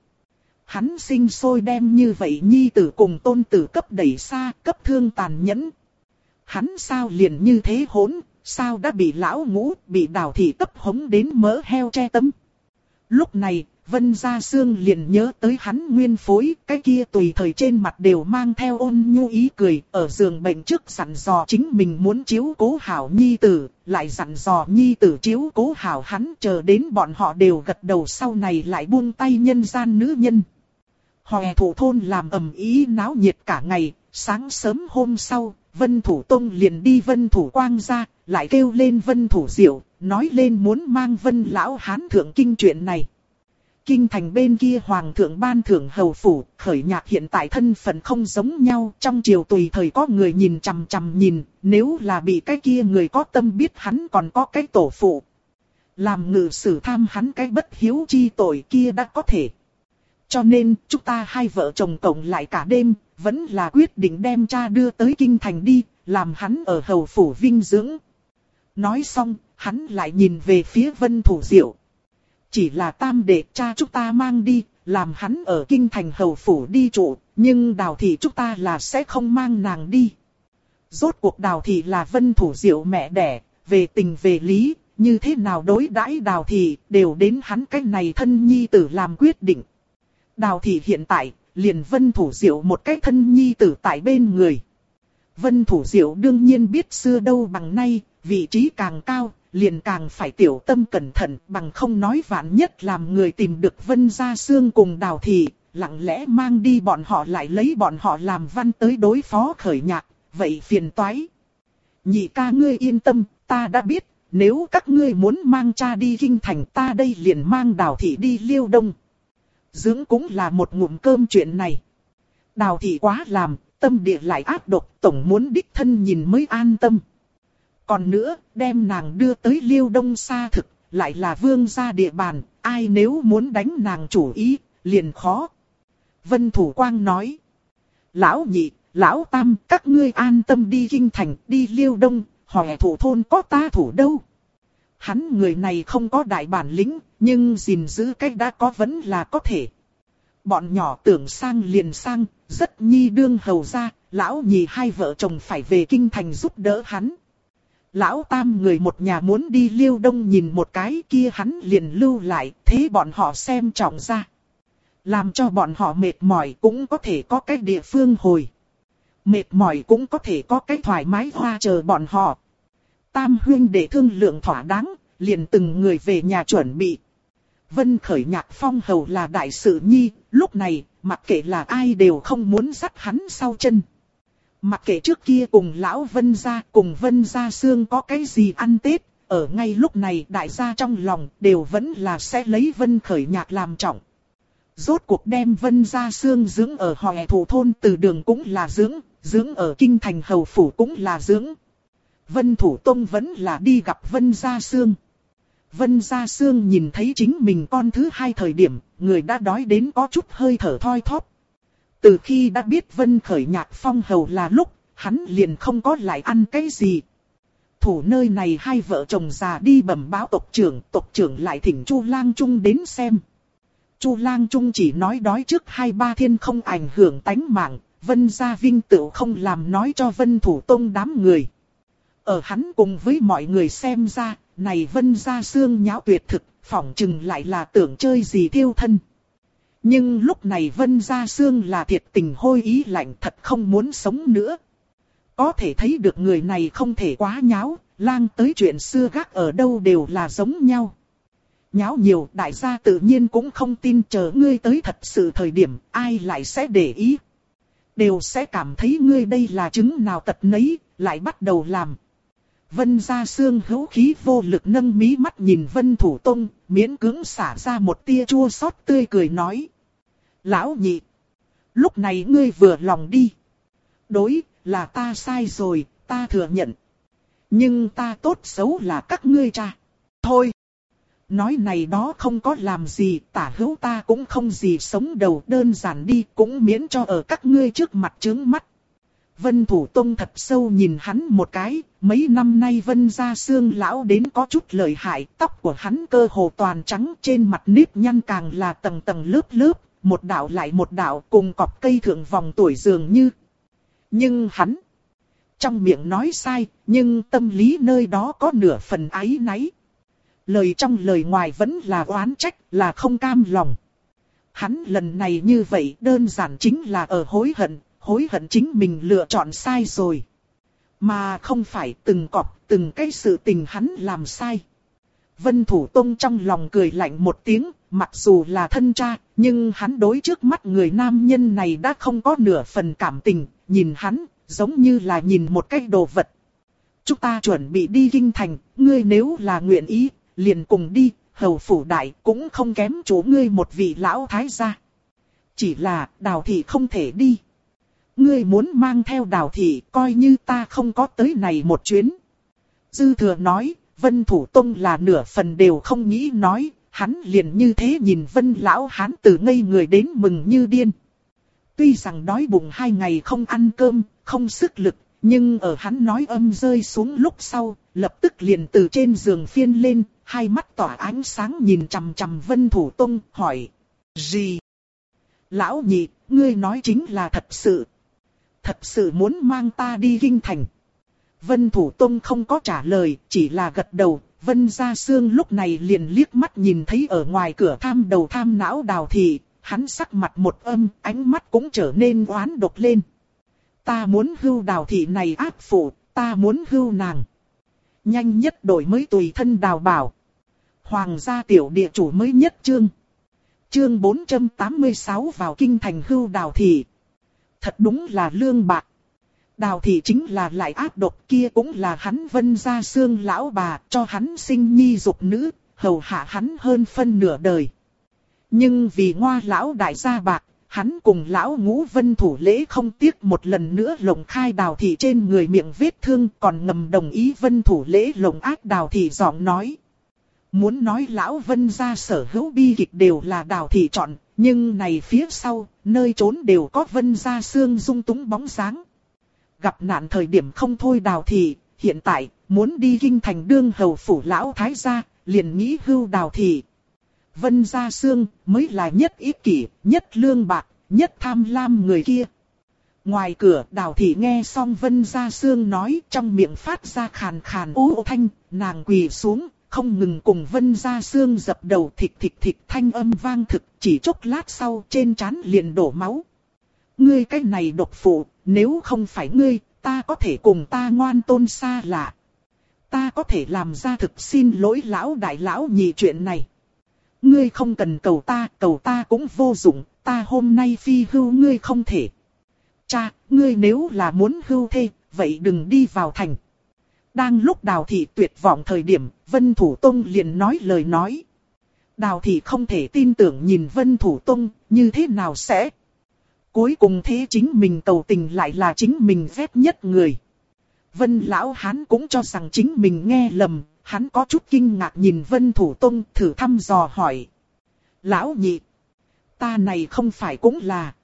hắn sinh sôi đem như vậy nhi tử cùng tôn tử cấp đẩy xa, cấp thương tàn nhẫn. Hắn sao liền như thế hỗn, sao đã bị lão ngũ, bị Đào Thị cấp hống đến mỡ heo che tấm. Lúc này, Vân Gia Sương liền nhớ tới hắn nguyên phối, cái kia tùy thời trên mặt đều mang theo ôn nhu ý cười, ở giường bệnh trước dặn dò chính mình muốn chiếu cố hảo nhi tử, lại dặn dò nhi tử chiếu cố hảo hắn, chờ đến bọn họ đều gật đầu sau này lại buông tay nhân gian nữ nhân. Hòe Thủ thôn làm ầm ĩ náo nhiệt cả ngày, sáng sớm hôm sau, Vân Thủ Tông liền đi Vân Thủ Quang ra, lại kêu lên Vân Thủ Diệu, nói lên muốn mang Vân lão hán thượng kinh chuyện này. Kinh thành bên kia hoàng thượng ban thưởng hầu phủ, Khởi Nhạc hiện tại thân phận không giống nhau, trong triều tùy thời có người nhìn chằm chằm nhìn, nếu là bị cái kia người có tâm biết hắn còn có cái tổ phụ. Làm ngự sử tham hắn cái bất hiếu chi tội kia đã có thể. Cho nên, chúng ta hai vợ chồng cộng lại cả đêm, vẫn là quyết định đem cha đưa tới kinh thành đi, làm hắn ở hầu phủ vinh dưỡng. Nói xong, hắn lại nhìn về phía Vân Thủ Diệu. Chỉ là tam đệ cha chúng ta mang đi, làm hắn ở kinh thành hầu phủ đi trụ, nhưng Đào thị chúng ta là sẽ không mang nàng đi. Rốt cuộc Đào thị là Vân Thủ Diệu mẹ đẻ, về tình về lý, như thế nào đối đãi Đào thị, đều đến hắn cái này thân nhi tử làm quyết định. Đào thị hiện tại, liền Vân Thủ Diệu một cái thân nhi tử tại bên người. Vân Thủ Diệu đương nhiên biết xưa đâu bằng nay, vị trí càng cao, liền càng phải tiểu tâm cẩn thận, bằng không nói vạn nhất làm người tìm được Vân Gia Sương cùng Đào thị, lặng lẽ mang đi bọn họ lại lấy bọn họ làm văn tới đối phó Khởi Nhạc, vậy phiền toái. Nhị ca ngươi yên tâm, ta đã biết, nếu các ngươi muốn mang cha đi kinh thành ta đây liền mang Đào thị đi Liêu Đông. Dưỡng cũng là một ngụm cơm chuyện này. Đào thị quá làm, tâm địa lại ác độc, tổng muốn đích thân nhìn mới an tâm. Còn nữa, đem nàng đưa tới Liêu Đông xa thực, lại là vương gia địa bàn, ai nếu muốn đánh nàng chủ ý, liền khó. Vân Thủ Quang nói. Lão nhị, lão tam, các ngươi an tâm đi kinh thành, đi Liêu Đông, hỏi thủ thôn có ta thủ đâu. Hắn người này không có đại bản lĩnh, nhưng gìn giữ cách đã có vẫn là có thể. Bọn nhỏ tưởng sang liền sang, rất nhi đương hầu ra, lão nhị hai vợ chồng phải về kinh thành giúp đỡ hắn. Lão tam người một nhà muốn đi Liêu Đông nhìn một cái kia hắn liền lưu lại, thế bọn họ xem trọng ra. Làm cho bọn họ mệt mỏi cũng có thể có cái địa phương hồi. Mệt mỏi cũng có thể có cái thoải mái hoa chờ bọn họ. Tam huynh để thương lượng thỏa đáng, liền từng người về nhà chuẩn bị. Vân Khởi Nhạc phong hầu là đại sự nhi, lúc này, mặc kệ là ai đều không muốn dắt hắn sau chân. Mặc kệ trước kia cùng lão Vân gia cùng Vân Gia Sương có cái gì ăn Tết, ở ngay lúc này đại gia trong lòng đều vẫn là sẽ lấy Vân Khởi Nhạc làm trọng. Rốt cuộc đem Vân Gia Sương dưỡng ở Hoè Thủ thôn Từ Đường cũng là dưỡng ở kinh thành hầu phủ cũng là dưỡng. Vân Thủ Tông vẫn là đi gặp Vân Gia Sương. Vân Gia Sương nhìn thấy chính mình con thứ hai thời điểm, người đã đói đến có chút hơi thở thoi thóp. Từ khi đã biết Vân Khởi Nhạc phong hầu là lúc, hắn liền không có lại ăn cái gì. Thủ nơi này hai vợ chồng già đi bẩm báo tộc trưởng lại thỉnh Chu Lang Trung đến xem. Chu Lang Trung chỉ nói đói trước 2-3 thiên không ảnh hưởng tánh mạng, Vân Gia Vinh tựu không làm nói cho Vân Thủ Tông đám người. Ở hắn cùng với mọi người xem ra, này Vân Gia Sương nháo tuyệt thực, phỏng chừng lại là tưởng chơi gì thiêu thân. Nhưng lúc này Vân Gia Sương là thiệt tình hôi ý lạnh, thật không muốn sống nữa. Có thể thấy được người này không thể quá nháo, lang tới chuyện xưa gác ở đâu đều là giống nhau. Nháo nhiều đại gia tự nhiên cũng không tin, chờ ngươi tới thật sự thời điểm ai lại sẽ để ý. Đều sẽ cảm thấy ngươi đây là chứng nào tật nấy, lại bắt đầu làm. Vân Gia Sương hữu khí vô lực nâng mí mắt nhìn Vân Thủ Tông, miễn cưỡng xả ra một tia chua xót tươi cười nói. Lão nhị, lúc này ngươi vừa lòng đi. Đối, là ta sai rồi, ta thừa nhận. Nhưng ta tốt xấu là các ngươi cha. Thôi, nói này đó không có làm gì, tả hữu ta cũng không gì sống đầu, đơn giản đi, cũng miễn cho ở các ngươi trước mặt chướng mắt. Vân Thủ Tông thật sâu nhìn hắn một cái, mấy năm nay Vân Gia Sương lão đến có chút lợi hại, tóc của hắn cơ hồ toàn trắng, trên mặt nếp nhăn càng là tầng tầng lớp lớp, một đạo lại một đạo cùng cọp cây thượng vòng tuổi dường như. Nhưng hắn, trong miệng nói sai, nhưng tâm lý nơi đó có nửa phần áy náy. Lời trong lời ngoài vẫn là oán trách, là không cam lòng. Hắn lần này như vậy đơn giản chính là ở hối hận chính mình lựa chọn sai rồi. Mà không phải từng cọp, từng cái sự tình hắn làm sai. Vân Thủ Tông trong lòng cười lạnh một tiếng, mặc dù là thân cha, nhưng hắn đối trước mắt người nam nhân này đã không có nửa phần cảm tình, nhìn hắn, giống như là nhìn một cái đồ vật. Chúng ta chuẩn bị đi kinh thành, ngươi nếu là nguyện ý, liền cùng đi, hầu phủ đại cũng không kém chủ ngươi một vị lão thái gia. Chỉ là Đào thị không thể đi. Ngươi muốn mang theo Đào thị, coi như ta không có tới này một chuyến. Dư Thừa nói, Vân Thủ Tông là nửa phần đều không nghĩ nói, hắn liền như thế nhìn Vân lão hán từ ngây người đến mừng như điên. Tuy rằng đói bụng 2 ngày không ăn cơm, không sức lực, nhưng ở hắn nói âm rơi xuống lúc sau, lập tức liền từ trên giường phiên lên, hai mắt tỏa ánh sáng nhìn chằm chằm Vân Thủ Tông, hỏi. Gì? Lão nhị, ngươi nói chính là thật sự. Thật sự muốn mang ta đi kinh thành. Vân Thủ Tông không có trả lời, chỉ là gật đầu. Vân Gia Sương lúc này liền liếc mắt nhìn thấy ở ngoài cửa tham đầu tham não Đào Thị, hắn sắc mặt một âm, ánh mắt cũng trở nên oán độc lên. Ta muốn hưu Đào Thị này ác phụ, ta muốn hưu nàng. Nhanh nhất đổi mới tùy thân Đào Bảo. Hoàng gia tiểu địa chủ mới nhất chương. Chương 486 vào kinh thành hưu Đào Thị. Thật đúng là lương bạc. Đào Thị chính là lại ác độc, kia cũng là hắn Vân Gia Sương lão bà, cho hắn sinh nhi dục nữ, hầu hạ hắn hơn phân nửa đời. Nhưng vì ngoa lão đại gia bạc, hắn cùng lão Ngũ Vân Thủ Lễ không tiếc một lần nữa lồng khai Đào Thị trên người miệng vết thương, còn ngầm đồng ý Vân Thủ Lễ lồng ác Đào Thị giọng nói. Muốn nói lão Vân Gia sở hữu bi kịch đều là Đào Thị chọn, nhưng này phía sau, nơi trốn đều có Vân Gia Sương dung túng bóng dáng. Gặp nạn thời điểm không thôi Đào Thị, hiện tại, muốn đi kinh thành đương hầu phủ lão thái gia, liền nghĩ hưu Đào Thị. Vân Gia Sương mới là nhất ích kỷ, nhất lương bạc, nhất tham lam người kia. Ngoài cửa Đào Thị nghe xong Vân Gia Sương nói, trong miệng phát ra khàn khàn ú thanh, nàng quỳ xuống, không ngừng cùng Vân Gia Sương dập đầu thịch thịch thịch thanh âm vang thực, chỉ chốc lát sau trên trán liền đổ máu. Ngươi cái này độc phụ, nếu không phải ngươi, ta có thể cùng ta ngoan tôn xa lạ. Ta có thể làm ra thực xin lỗi lão đại lão nhị chuyện này. Ngươi không cần cầu ta cũng vô dụng, ta hôm nay phi hưu ngươi không thể. Cha, ngươi nếu là muốn hưu thê, vậy đừng đi vào thành. Đang lúc Đào Thị tuyệt vọng thời điểm, Vân Thủ Tông liền nói lời nói. Đào Thị không thể tin tưởng nhìn Vân Thủ Tông, như thế nào sẽ... Cuối cùng thế chính mình cầu tình lại là chính mình ghét nhất người. Vân lão hán cũng cho rằng chính mình nghe lầm, hắn có chút kinh ngạc nhìn Vân Thủ Tông thử thăm dò hỏi. Lão nhị, ta này không phải cũng là.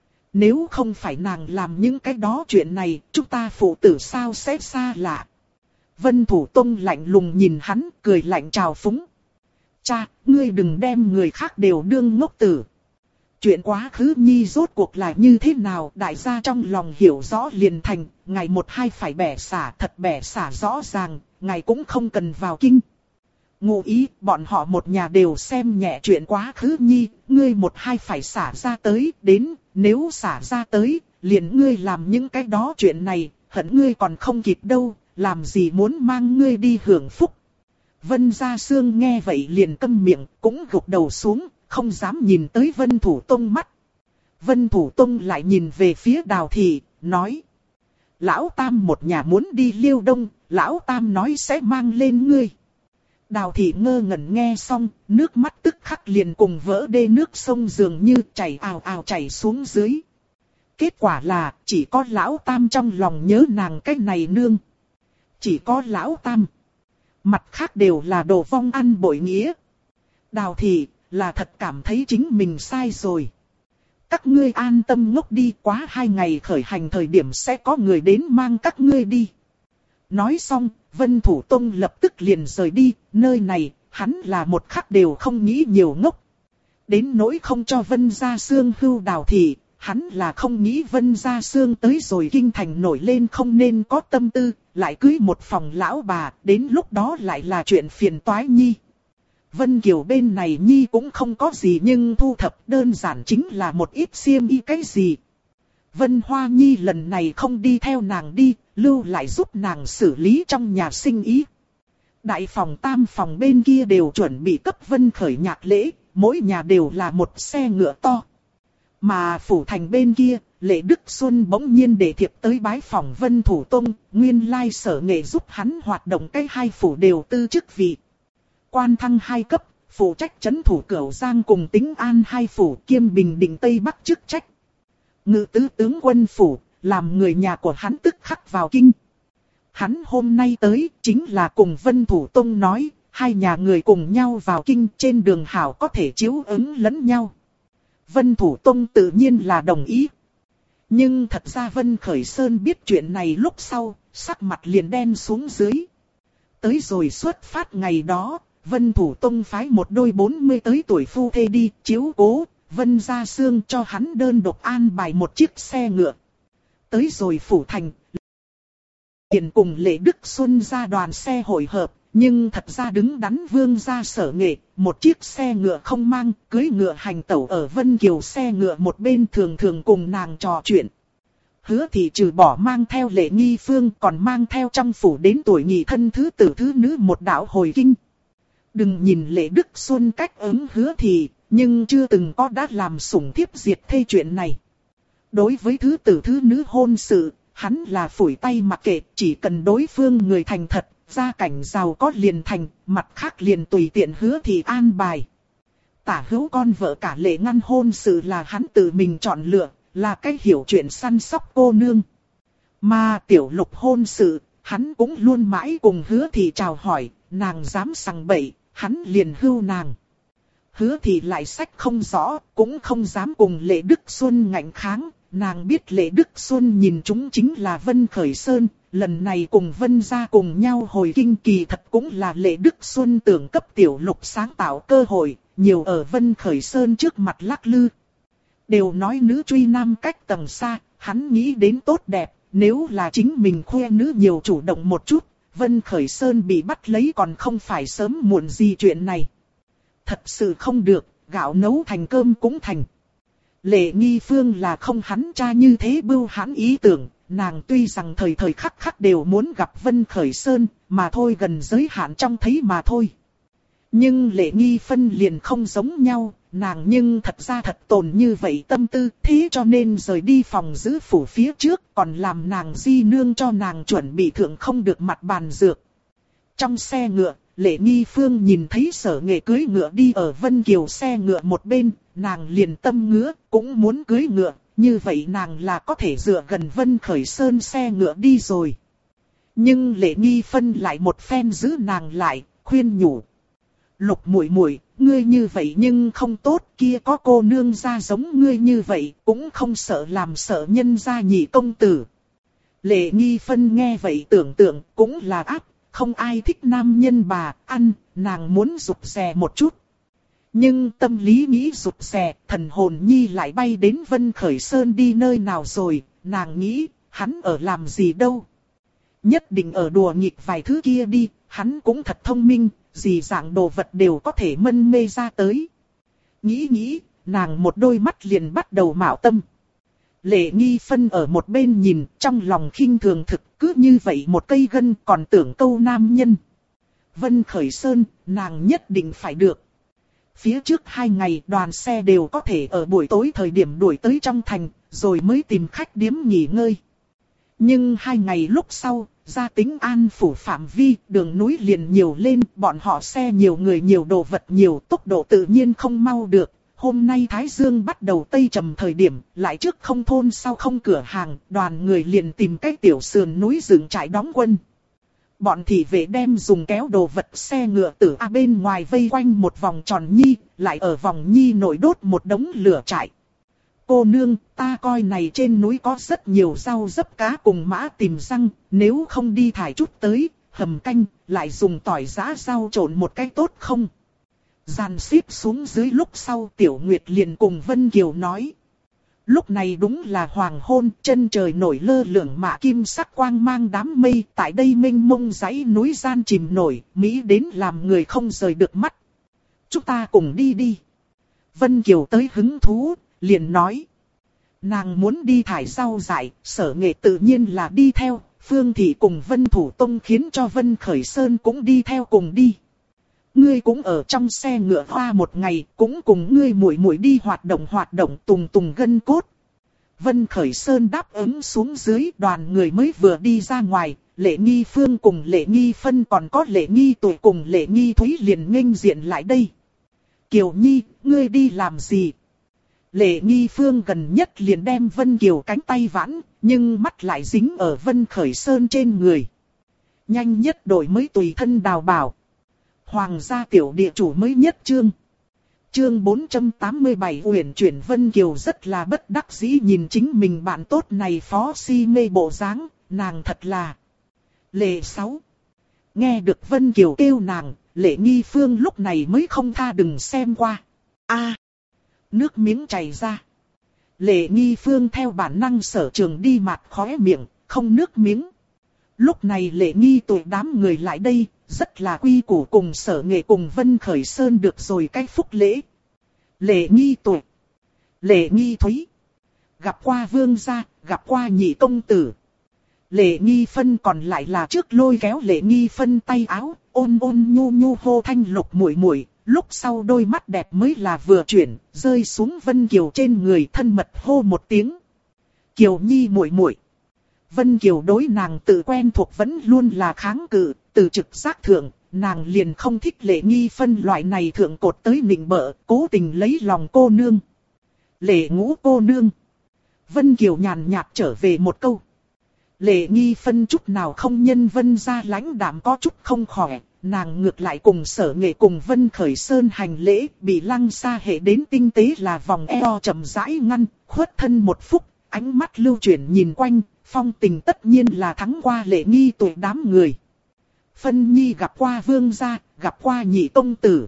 Nếu không phải nàng làm những cái đó chuyện này, chúng ta phụ tử sao sẽ xa lạ. Vân Thủ Tông lạnh lùng nhìn hắn, cười lạnh trào phúng. Cha, ngươi đừng đem người khác đều đương ngốc tử. Chuyện quá khứ nhi rốt cuộc là như thế nào, đại gia trong lòng hiểu rõ liền thành, ngày một hai phải bẻ xả, thật bẻ xả rõ ràng, ngày cũng không cần vào kinh. Ngụ ý, bọn họ một nhà đều xem nhẹ chuyện quá khứ nhi, ngươi một hai phải xả ra tới, đến, nếu xả ra tới, liền ngươi làm những cái đó chuyện này, hận ngươi còn không kịp đâu, làm gì muốn mang ngươi đi hưởng phúc. Vân Gia Sương nghe vậy liền câm miệng, cũng gục đầu xuống, không dám nhìn tới Vân Thủ Tông mắt. Vân Thủ Tông lại nhìn về phía Đào Thị, nói. Lão Tam một nhà muốn đi Liêu Đông, Lão Tam nói sẽ mang lên ngươi. Đào Thị ngơ ngẩn nghe xong, nước mắt tức khắc liền cùng vỡ đê nước sông dường như chảy ào ào chảy xuống dưới. Kết quả là, chỉ có Lão Tam trong lòng nhớ nàng cái này nương. Chỉ có Lão Tam. Mặt khác đều là đồ vong ăn bội nghĩa. Đào Thị là thật cảm thấy chính mình sai rồi. Các ngươi an tâm ngốc đi, quá 2 ngày khởi hành thời điểm sẽ có người đến mang các ngươi đi. Nói xong, Vân Thủ Tông lập tức liền rời đi, nơi này, hắn là một khắc đều không nghĩ nhiều ngốc. Đến nỗi không cho Vân Gia Sương hưu Đào Thị, hắn là không nghĩ Vân Gia Sương tới rồi kinh thành nổi lên không nên có tâm tư, lại cưới một phòng lão bà, đến lúc đó lại là chuyện phiền toái nhi. Vân Kiều bên này nhi cũng không có gì nhưng thu thập đơn giản chính là một ít xiêm y cái gì. Vân Hoa Nhi lần này không đi theo nàng đi, lưu lại giúp nàng xử lý trong nhà sinh ý. Đại phòng tam phòng bên kia đều chuẩn bị cấp Vân Khởi nhạc lễ, mỗi nhà đều là một xe ngựa to. Mà phủ thành bên kia, Lệ Đức Xuân bỗng nhiên để thiệp tới bái phòng Vân Thủ Tông, nguyên lai sở nghệ giúp hắn hoạt động cái 2 phủ đều tư chức vị. Quan thăng 2 cấp, phụ trách trấn thủ Cửu Giang cùng Tĩnh An 2 phủ kiêm Bình Định Tây Bắc chức trách. Ngự tứ tướng quân phủ, làm người nhà của hắn tức khắc vào kinh. Hắn hôm nay tới, chính là cùng Vân Thủ Tông nói, hai nhà người cùng nhau vào kinh trên đường hảo có thể chiếu ứng lẫn nhau. Vân Thủ Tông tự nhiên là đồng ý. Nhưng thật ra Vân Khởi Sơn biết chuyện này lúc sau, sắc mặt liền đen xuống dưới. Tới rồi xuất phát ngày đó, Vân Thủ Tông phái một đôi 40 tới tuổi phu thê đi chiếu cố, Vân Gia Sương cho hắn đơn độc an bài một chiếc xe ngựa. Tới rồi phủ thành, liền cùng Lệ Đức Xuân ra đoàn xe hội hợp, nhưng thật ra đứng đắn Vương gia Sở Nghệ, một chiếc xe ngựa không mang, cưỡi ngựa hành tẩu ở Vân Kiều xe ngựa một bên thường thường cùng nàng trò chuyện. Hứa Thị trừ bỏ mang theo Lệ Nghi Phương còn mang theo trong phủ đến tuổi nhị thân thứ tử thứ nữ một đạo hồi kinh. Đừng nhìn Lệ Đức Xuân cách ứng Hứa Thị, nhưng chưa từng có đã làm sủng thiếp diệt thê chuyện này. Đối với thứ tử thứ nữ hôn sự, hắn là phủi tay mặc kệ, chỉ cần đối phương người thành thật, gia cảnh giàu có liền thành, mặt khác liền tùy tiện Hứa Thị an bài. Tả hữu con vợ cả Lệ Ngăn hôn sự là hắn tự mình chọn lựa, là cái hiểu chuyện săn sóc cô nương. Mà Tiểu Lục hôn sự, hắn cũng luôn mãi cùng Hứa Thị chào hỏi, nàng dám sằng bậy, hắn liền hưu nàng. Hứa Thị lại sách không rõ, cũng không dám cùng Lệ Đức Xuân ngạnh kháng. Nàng biết Lệ Đức Xuân nhìn chúng chính là Vân Khởi Sơn, lần này cùng Vân gia cùng nhau hồi kinh kỳ thật cũng là Lệ Đức Xuân tưởng cấp Tiểu Lục sáng tạo cơ hội, nhiều ở Vân Khởi Sơn trước mặt lắc lư. Đều nói nữ truy nam cách tầng xa, hắn nghĩ đến tốt đẹp, nếu là chính mình khoe nữ nhiều chủ động một chút, Vân Khởi Sơn bị bắt lấy còn không phải sớm muộn gì chuyện này. Thật sự không được, gạo nấu thành cơm cũng thành. Lệ Nghi Phương là không hắn cha như thế bưu hãn ý tưởng, nàng tuy rằng thời thời khắc khắc đều muốn gặp Vân Khởi Sơn, mà thôi gần giới hạn trong thấy mà thôi. Nhưng Lệ Nghi Phân liền không giống nhau, nàng nhưng thật ra thật tồn như vậy tâm tư, thế cho nên rời đi phòng giữ phủ phía trước, còn làm nàng di nương cho nàng chuẩn bị thượng không được mặt bàn dược. Trong xe ngựa, Lệ Nghi Phương nhìn thấy Sở Nghệ cưỡi ngựa đi ở Vân Kiều xe ngựa một bên, nàng liền tâm ngứa, cũng muốn cưỡi ngựa, như vậy nàng là có thể dựa gần Vân Khởi Sơn xe ngựa đi rồi. Nhưng Lệ Nghi Phân lại một phen giữ nàng lại, khuyên nhủ. Lục muội muội, ngươi như vậy nhưng không tốt, kia có cô nương ra giống ngươi như vậy, cũng không sợ làm sợ nhân gia nhị công tử. Lệ Nghi Phân nghe vậy tưởng tượng, cũng là áp, không ai thích nam nhân bà, ăn, nàng muốn rụt rè một chút. Nhưng tâm lý nghĩ rụt rè, thần hồn nhi lại bay đến Vân Khởi Sơn đi nơi nào rồi, nàng nghĩ, hắn ở làm gì đâu. Nhất định ở đùa nghịch vài thứ kia đi, hắn cũng thật thông minh, gì dạng đồ vật đều có thể mân mê ra tới. Nghĩ, nàng một đôi mắt liền bắt đầu mạo tâm. Lệ Nghi Phân ở một bên nhìn, trong lòng khinh thường thực, cứ như vậy một cây gân còn tưởng câu nam nhân. Vân Khởi Sơn, nàng nhất định phải được. Phía trước 2 ngày đoàn xe đều có thể ở buổi tối thời điểm đuổi tới trong thành, rồi mới tìm khách điếm nghỉ ngơi. Nhưng 2 ngày lúc sau, ra Tính An phủ phạm vi, đường núi liền nhiều lên, bọn họ xe nhiều người nhiều đồ vật nhiều, tốc độ tự nhiên không mau được. Hôm nay Thái Dương bắt đầu tây trầm thời điểm, lại trước không thôn sau không cửa hàng, đoàn người liền tìm cái tiểu sườn núi dựng trại đóng quân. Bọn thị vệ đem dùng kéo đồ vật xe ngựa từ bên ngoài vây quanh một vòng tròn nhi, lại ở vòng nhi nội đốt một đống lửa trại. Cô nương, ta coi này trên núi có rất nhiều rau dấp cá cùng mã tìm răng, nếu không đi thải chút tới, hầm canh, lại dùng tỏi giã rau trộn một cái tốt không? Dàn xếp xuống dưới lúc sau Tiểu Nguyệt liền cùng Vân Kiều nói. Lúc này đúng là hoàng hôn, chân trời nổi lơ lửng mạ kim sắc quang mang đám mây, tại đây mênh mông dãy núi gian chìm nổi, Mỹ đến làm người không rời được mắt. Chúng ta cùng đi đi. Vân Kiều tới hứng thú, liền nói. Nàng muốn đi thải rau dại, Sở Nghệ tự nhiên là đi theo, Phương Thị cùng Vân Thủ Tông khiến cho Vân Khởi Sơn cũng đi theo cùng đi. Ngươi cũng ở trong xe ngựa hoa một ngày, cũng cùng ngươi muội muội đi hoạt động tùng tùng gân cốt. Vân Khởi Sơn đáp ứng xuống dưới, đoàn người mới vừa đi ra ngoài, Lệ Nghi Phương cùng Lệ Nghi Phân còn có Lệ Nghi Tuổi cùng Lệ Nghi Thúy liền nghênh diện lại đây. Kiều Nhi, ngươi đi làm gì? Lệ Nghi Phương gần nhất liền đem Vân Kiều cánh tay vãn, nhưng mắt lại dính ở Vân Khởi Sơn trên người. Nhanh nhất đổi mới tùy thân đào bảo. Hoàng gia tiểu địa chủ mới nhất chương. Chương 487 Uyển chuyển Vân Kiều rất là bất đắc dĩ nhìn chính mình bạn tốt này phó si mê bộ dáng, nàng thật là Lệ 6. Nghe được Vân Kiều kêu nàng, Lệ Nghi Phương lúc này mới không tha đừng xem qua. Nước miếng chảy ra. Lệ Nghi Phương theo bản năng sở trường đi mặt khóe miệng, không nước miếng. Lúc này Lệ Nghi tụi đám người lại đây, rất là quy củ cùng sở nghệ cùng Vân Khởi Sơn được rồi cái phúc lễ. Lệ Nghi tụi, Lệ Nghi Thúy, gặp qua vương gia, gặp qua nhị công tử. Lệ Nghi Phân còn lại là trước lôi kéo Lệ Nghi Phân tay áo, ôn ôn nhu nhu hô thanh lục muội muội. Lúc sau đôi mắt đẹp mới là vừa chuyển, rơi xuống Vân Kiều trên người thân mật hô một tiếng. Kiều Nhi muội muội. Vân Kiều đối nàng tự quen thuộc vẫn luôn là kháng cự, từ trực giác thượng, nàng liền không thích Lệ Nghi Phân loại này thượng cột tới nịnh bợ, cố tình lấy lòng cô nương. Lệ Ngũ cô nương. Vân Kiều nhàn nhạt trở về một câu. Lệ Nghi Phân chút nào không nhân Vân ra lãnh đạm có chút không khỏe. Nàng ngược lại cùng sở nghệ cùng Vân Khởi Sơn hành lễ, bị Lăng Sa hệ đến tinh tế là vòng eo chậm rãi ngăn, khuất thân một phút, ánh mắt lưu chuyển nhìn quanh, phong tình tất nhiên là thắng qua Lệ Nghi tụi đám người. Phân Nhi gặp qua vương gia, gặp qua nhị công tử.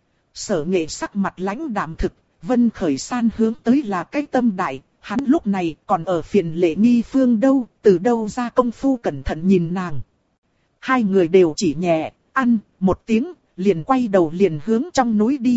Sở nghệ sắc mặt lãnh đạm thực, Vân Khởi San hướng tới là cái tâm đại, hắn lúc này còn ở phiền Lệ Nghi Phương đâu, từ đâu ra công phu cẩn thận nhìn nàng. Hai người đều chỉ nhẹ ăn một tiếng, liền quay đầu liền hướng trong núi đi.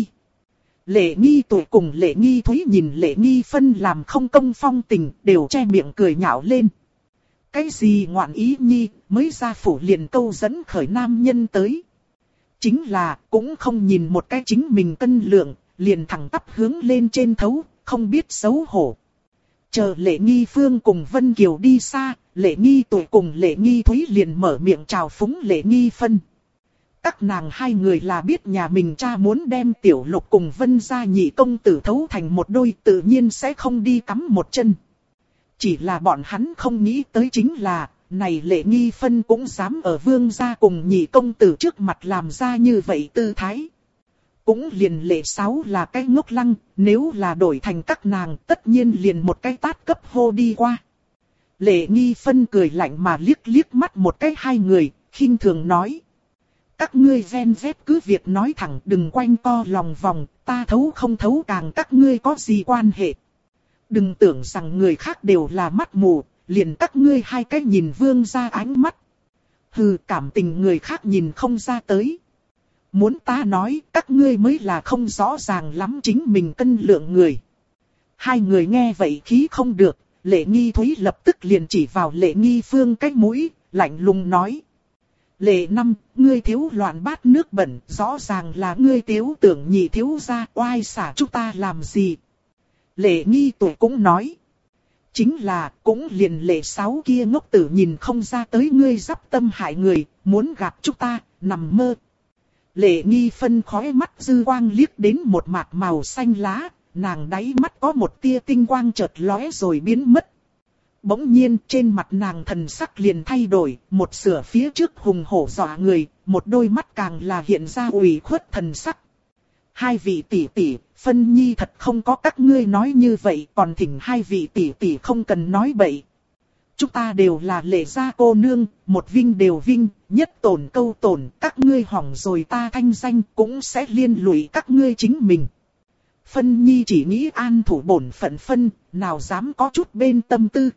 Lệ Nghi tụi cùng Lệ Nghi Thúy nhìn Lệ Nghi Phân làm không công phong tình, đều che miệng cười nhạo lên. Cái gì ngoạn ý nhi, mới ra phủ liền câu dẫn khởi nam nhân tới. Chính là, cũng không nhìn một cái chính mình cân lượng, liền thẳng tắp hướng lên trên thấu, không biết xấu hổ. Chờ Lệ Nghi Phương cùng Vân Kiều đi xa, Lệ Nghi tụi cùng Lệ Nghi Thúy liền mở miệng chào phúng Lệ Nghi Phân. Các nàng hai người là biết nhà mình cha muốn đem Tiểu Lục cùng Vân gia nhị công tử thấu thành một đôi, tự nhiên sẽ không đi cắm một chân. Chỉ là bọn hắn không nghĩ tới chính là, này Lệ Nghi Phân cũng dám ở vương gia cùng nhị công tử trước mặt làm ra như vậy tư thái. Cũng liền Lệ Sáu là cái ngốc lăng, nếu là đổi thành các nàng tất nhiên liền một cái tát cấp hô đi qua. Lệ Nghi Phân cười lạnh mà liếc liếc mắt một cái hai người, khinh thường nói. Các ngươi ven vét cứ việc nói thẳng, đừng quanh co lòng vòng, ta thấu không thấu càng các ngươi có gì quan hệ. Đừng tưởng rằng người khác đều là mắt mù, liền các ngươi hai cái nhìn vương ra ánh mắt. Hừ, cảm tình người khác nhìn không ra tới. Muốn ta nói, các ngươi mới là không rõ ràng lắm chính mình cân lượng người. Hai người nghe vậy khí không được, Lệ Nghi Thúy lập tức liền chỉ vào Lệ Nghi Phương cái mũi, lạnh lùng nói. Lệ Năm, ngươi thiếu loạn bát nước bẩn, rõ ràng là ngươi thiếu tưởng nhị thiếu gia, oai xả chúng ta làm gì. Lệ Nghi Tụi cũng nói. Chính là, cũng liền Lệ Sáu kia ngốc tử nhìn không ra tới ngươi dắp tâm hại người, muốn gạt chúng ta, nằm mơ. Lệ Nghi Phân khói mắt dư quang liếc đến một mạt màu xanh lá, nàng đáy mắt có một tia tinh quang chợt lóe rồi biến mất. Bỗng nhiên trên mặt nàng thần sắc liền thay đổi, một sửa phía trước hùng hổ dọa người, một đôi mắt càng là hiện ra ủy khuất thần sắc. Hai vị tỷ tỷ, Phân Nhi thật không có các ngươi nói như vậy, còn thỉnh hai vị tỷ tỷ không cần nói bậy. Chúng ta đều là Lệ gia cô nương, một vinh đều vinh, nhất tổn câu tổn, các ngươi hỏng rồi ta thanh danh cũng sẽ liên lụy các ngươi chính mình. Phân Nhi chỉ nghĩ an thủ bổn phận phân, nào dám có chút bên tâm tư.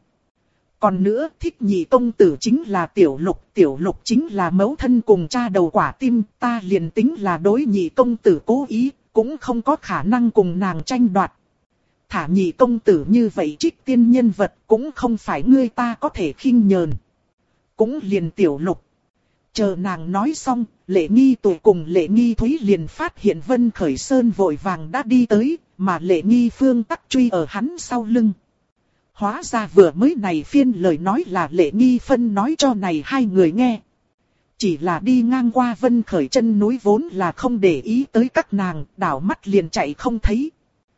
Còn nữa, thích nhị công tử chính là Tiểu Lục chính là mẫu thân cùng cha đầu quả tim, ta liền tính là đối nhị công tử cố ý, cũng không có khả năng cùng nàng tranh đoạt. Thả nhị công tử như vậy trích tiên nhân vật cũng không phải ngươi ta có thể khinh nhờn. Cũng liền Tiểu Lục. Chờ nàng nói xong, Lệ Nghi Tụi cùng Lệ Nghi Thúy liền phát hiện Vân Khởi Sơn vội vàng đã đi tới, mà Lệ Nghi Phương tắc truy ở hắn sau lưng. Hóa ra vừa mới này phiên lời nói là Lệ Nghi Phân nói cho này hai người nghe. Chỉ là đi ngang qua Vân Khởi chân núi vốn là không để ý tới các nàng, đảo mắt liền chạy không thấy.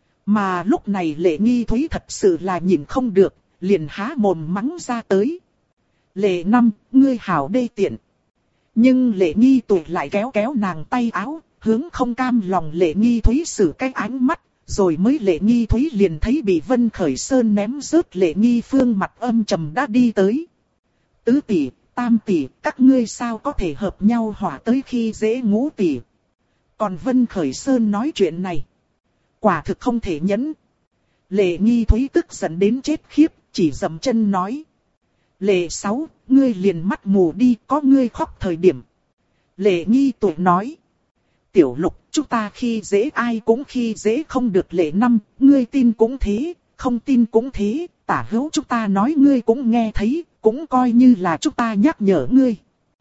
Mà lúc này Lệ Nghi Thúy thật sự là nhìn không được, liền há mồm mắng ra tới. Lệ Năm, ngươi hảo đê tiện. Nhưng Lệ Nghi Tuệ lại kéo kéo nàng tay áo, hướng không cam lòng Lệ Nghi Thúy xử cái ánh mắt, rồi mới Lệ Nghi Thúy liền thấy bị Vân Khởi Sơn ném rớt Lệ Nghi Phương mặt âm trầm đã đi tới. Tứ tỷ, tam tỷ, các ngươi sao có thể hợp nhau hỏa tới khi dễ ngũ tỷ. Còn Vân Khởi Sơn nói chuyện này, quả thực không thể nhẫn. Lệ Nghi Thúy tức giận đến chết khiếp, chỉ dậm chân nói. Lệ Sáu, ngươi liền mắt mù đi, có ngươi khóc thời điểm. Lệ Nghi Tuệ nói. Tiểu Lục, chúng ta khi dễ ai cũng khi dễ không được. Lệ Năm, ngươi tin cũng thế, không tin cũng thế, tả hữu chúng ta nói ngươi cũng nghe thấy, cũng coi như là chúng ta nhắc nhở ngươi.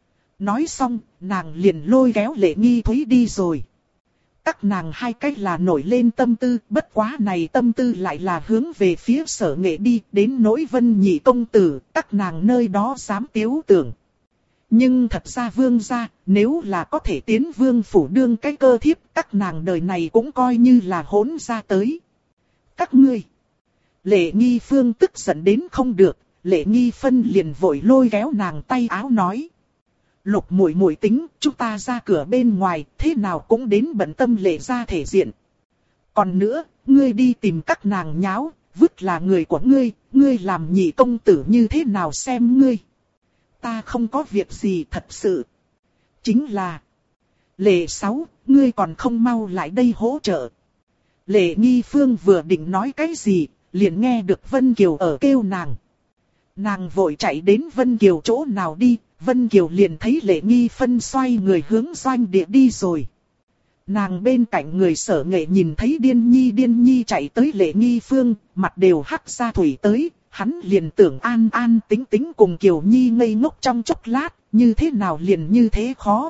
Nói xong, nàng liền lôi kéo Lệ Nghi Thúy đi rồi. Các nàng hai cách là nổi lên tâm tư, bất quá này tâm tư lại là hướng về phía Sở Nghệ đi, đến nỗi Vân Nhị công tử, các nàng nơi đó dám tiếu tưởng. Nhưng thật ra vương gia, nếu là có thể tiến vương phủ đương cái cơ thiếp, các nàng đời này cũng coi như là hỗn ra tới. Các ngươi. Lệ Nghi Phương tức giận đến không được, Lệ Nghi Phân liền vội lôi kéo nàng tay áo nói. Lục muội muội tính, chúng ta ra cửa bên ngoài, thế nào cũng đến bận tâm Lệ gia thể diện. Còn nữa, ngươi đi tìm các nàng nháo, vứt là người của ngươi, ngươi làm nhị công tử như thế nào xem ngươi. Ta không có việc gì thật sự. Chính là, Lệ Sáu, ngươi còn không mau lại đây hỗ trợ. Lệ Nghi Phương vừa định nói cái gì, liền nghe được Vân Kiều ở kêu nàng. Nàng vội chạy đến Vân Kiều chỗ nào đi, Vân Kiều liền thấy Lệ Nghi Phân xoay người hướng doanh địa đi rồi. Nàng bên cạnh người Sở Nghệ nhìn thấy Điên Nhi chạy tới Lệ Nghi Phương, mặt đều hắc ra thủy tới, hắn liền tưởng an an tính tính cùng Kiều Nhi ngây ngốc trong chốc lát, như thế nào liền như thế khó.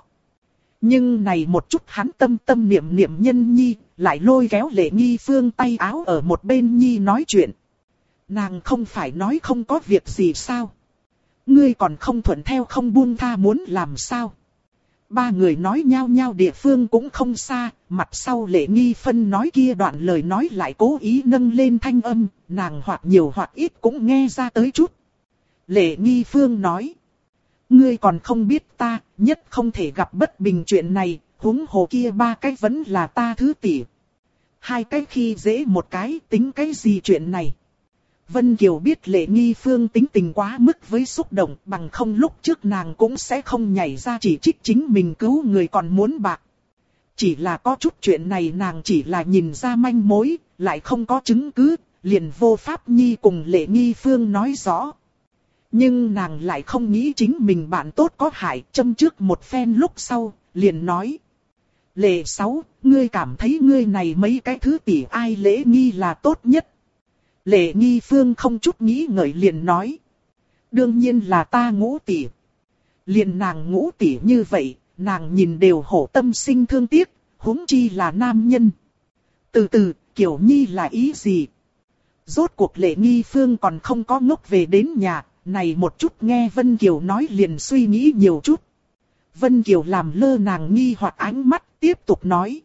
Nhưng này một chút hắn tâm tâm niệm niệm nhân Nhi, lại lôi kéo Lệ Nghi Phương tay áo ở một bên Nhi nói chuyện. Nàng không phải nói không có việc gì sao? Ngươi còn không thuận theo không buông tha muốn làm sao? Ba người nói nhau nhau địa phương cũng không xa, mặt sau Lệ Nghi Phân nói kia đoạn lời nói lại cố ý nâng lên thanh âm, nàng hoặc nhiều hoặc ít cũng nghe ra tới chút. Lệ Nghi Phương nói, ngươi còn không biết ta, nhất không thể gặp bất bình chuyện này, huống hồ kia ba cái vẫn là ta thứ tỷ. Hai cái khi dễ một cái tính cái gì chuyện này. Vân Kiều biết Lệ Nghi Phương tính tình quá mức với xúc động, bằng không lúc trước nàng cũng sẽ không nhảy ra chỉ trích chính mình cứu người còn muốn bạc. Chỉ là có chút chuyện này nàng chỉ là nhìn ra manh mối, lại không có chứng cứ, liền vô pháp nhi cùng Lệ Nghi Phương nói rõ. Nhưng nàng lại không nghĩ chính mình bạn tốt có hại, châm trước một phen lúc sau, liền nói. Lệ Sáu, ngươi cảm thấy ngươi này mấy cái thứ tỷ ai Lễ Nghi là tốt nhất. Lệ Nghi Phương không chút nghĩ ngợi liền nói. Đương nhiên là ta Ngũ tỷ. Liền nàng Ngũ tỷ như vậy, nàng nhìn đều hổ tâm sinh thương tiếc, huống chi là nam nhân. Từ từ, Kiều Nhi là ý gì? Rốt cuộc Lệ Nghi Phương còn không có ngốc về đến nhà, này một chút nghe Vân Kiều nói liền suy nghĩ nhiều chút. Vân Kiều làm lơ nàng nghi hoặc ánh mắt, tiếp tục nói.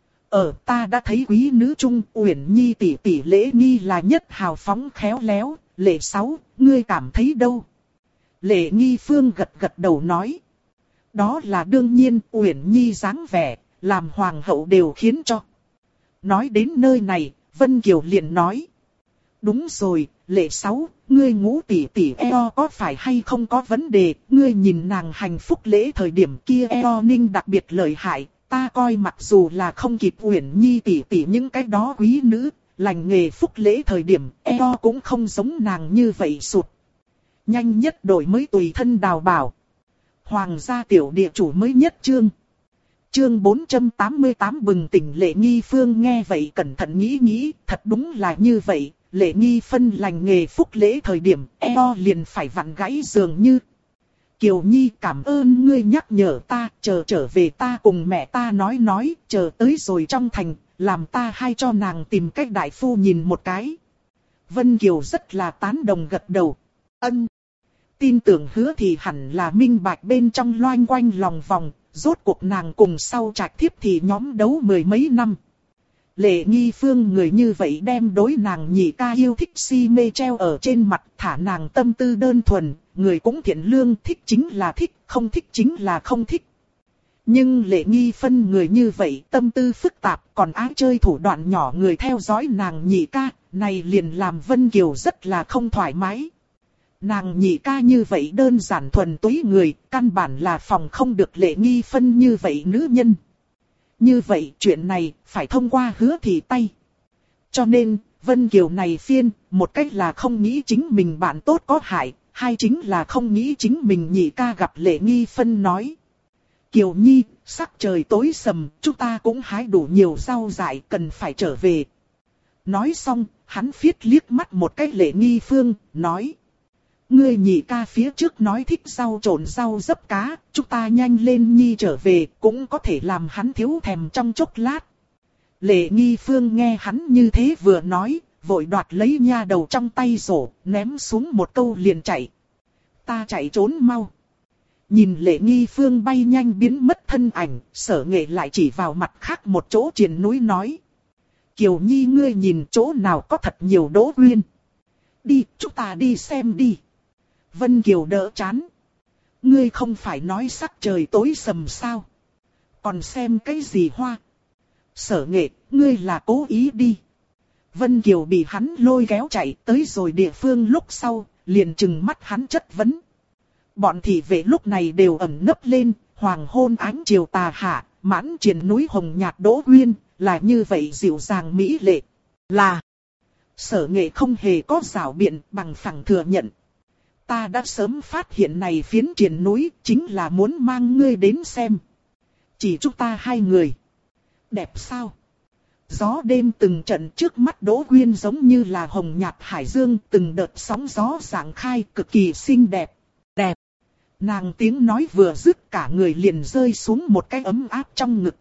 Ta đã thấy quý nữ trung Uyển Nhi tỷ tỷ Lễ Nghi là nhất hào phóng khéo léo, Lệ Sáu, ngươi cảm thấy đâu? Lệ Nghi Phương gật gật đầu nói. Đó là đương nhiên, Uyển Nhi dáng vẻ, làm hoàng hậu đều khiến cho. Nói đến nơi này, Vân Kiều liền nói. Đúng rồi, Lệ Sáu, ngươi Ngũ tỷ tỷ eo có phải hay không có vấn đề, ngươi nhìn nàng hành phúc lễ thời điểm kia eo ninh đặc biệt lợi hại. Ta coi mặc dù là không kịp Uyển Nhi tỷ tỷ những cái đó quý nữ, lành nghề phúc lễ thời điểm, eo cũng không giống nàng như vậy sụt. Nhanh nhất đổi mới tùy thân đào bảo. Hoàng gia tiểu địa chủ mới nhất chương. Chương 488 bừng tỉnh Lệ Nghi Phương nghe vậy cẩn thận nghĩ, thật đúng là như vậy, Lệ Nghi Phân lành nghề phúc lễ thời điểm, eo liền phải vặn gãy dường như. Kiều Nhi cảm ơn ngươi nhắc nhở ta, chờ trở về ta cùng mẹ ta nói, chờ tới rồi trong thành, làm ta hay cho nàng tìm cách đại phu nhìn một cái. Vân Kiều rất là tán đồng gật đầu. Ân. Tin tưởng hứa thì hẳn là minh bạch bên trong loanh quanh lòng vòng, rốt cuộc nàng cùng sau trạch thiếp thì nhóm đấu mười mấy năm. Lệ Nghi Phương người như vậy đem đối nàng nhị ca yêu thích si mê treo ở trên mặt, thả nàng tâm tư đơn thuần, người cũng thiện lương, thích chính là thích, không thích chính là không thích. Nhưng Lệ Nghi Phân người như vậy tâm tư phức tạp, còn ái chơi thủ đoạn nhỏ người theo dõi nàng nhị ca, này liền làm Vân Kiều rất là không thoải mái. Nàng nhị ca như vậy đơn giản thuần túy người, căn bản là phòng không được Lệ Nghi Phân như vậy nữ nhân. Như vậy chuyện này phải thông qua Hứa Thị tay. Cho nên, Vân Kiều này phiên, một cách là không nghĩ chính mình bạn tốt có hại, hai chính là không nghĩ chính mình nhị ca gặp Lệ Nghi Phân nói. Kiều Nhi, sắc trời tối sầm, chúng ta cũng hái đủ nhiều rau dại, cần phải trở về. Nói xong, hắn phiết liếc mắt một cái Lệ Nghi Phương, nói. Ngươi nhị ca phía trước nói thích rau trộn rau dấp cá, chúng ta nhanh lên Nhi trở về, cũng có thể làm hắn thiếu thèm trong chốc lát. Lệ Nghi Phương nghe hắn như thế vừa nói, vội đoạt lấy nha đầu trong tay rổ, ném xuống một câu liền chạy. Ta chạy trốn mau. Nhìn Lệ Nghi Phương bay nhanh biến mất thân ảnh, Sở Nghệ lại chỉ vào mặt khác một chỗ triền núi nói. Kiều Nhi ngươi nhìn chỗ nào có thật nhiều đỗ quyên. Đi, chúng ta đi xem đi. Vân Kiều đỡ chán. Ngươi không phải nói sắc trời tối sầm sao? Còn xem cái gì hoa? Sở Nghệ, ngươi là cố ý đi. Vân Kiều bị hắn lôi kéo chạy tới rồi địa phương lúc sau, liền trừng mắt hắn chất vấn. Bọn thị vệ lúc này đều ẩn nấp lên, hoàng hôn ánh chiều tà hạ, mãn triền núi hồng nhạt đỗ quyên, là như vậy dịu dàng mỹ lệ. Là, Sở Nghệ không hề có giảo biện, bằng phẳng thừa nhận. Ta đã sớm phát hiện này phiến triền núi, chính là muốn mang ngươi đến xem. Chỉ chúng ta hai người. Đẹp sao? Gió đêm từng trận trước mắt đỗ quyên giống như là hồng nhạt hải dương, từng đợt sóng gió giảng khai, cực kỳ xinh đẹp. Đẹp. Nàng tiếng nói vừa dứt cả người liền rơi xuống một cái ấm áp trong ngực.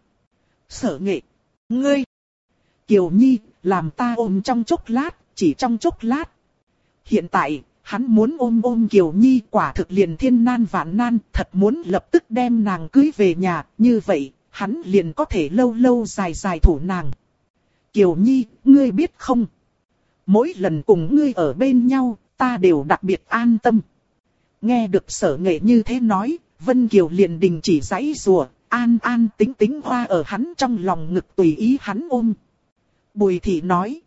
Sở Nghệ. Ngươi. Kiều Nhi, làm ta ôm trong chốc lát, chỉ trong chốc lát. Hiện tại, hắn muốn ôm Kiều Nhi quả thực liền thiên nan vạn nan, thật muốn lập tức đem nàng cưới về nhà, như vậy, hắn liền có thể lâu lâu dài dài thủ nàng. Kiều Nhi, ngươi biết không? Mỗi lần cùng ngươi ở bên nhau, ta đều đặc biệt an tâm. Nghe được Sở Nghệ như thế nói, Vân Kiều liền đình chỉ giãy giụa, an an tính tính hoa ở hắn trong lòng ngực tùy ý hắn ôm. Bùi Thị nói,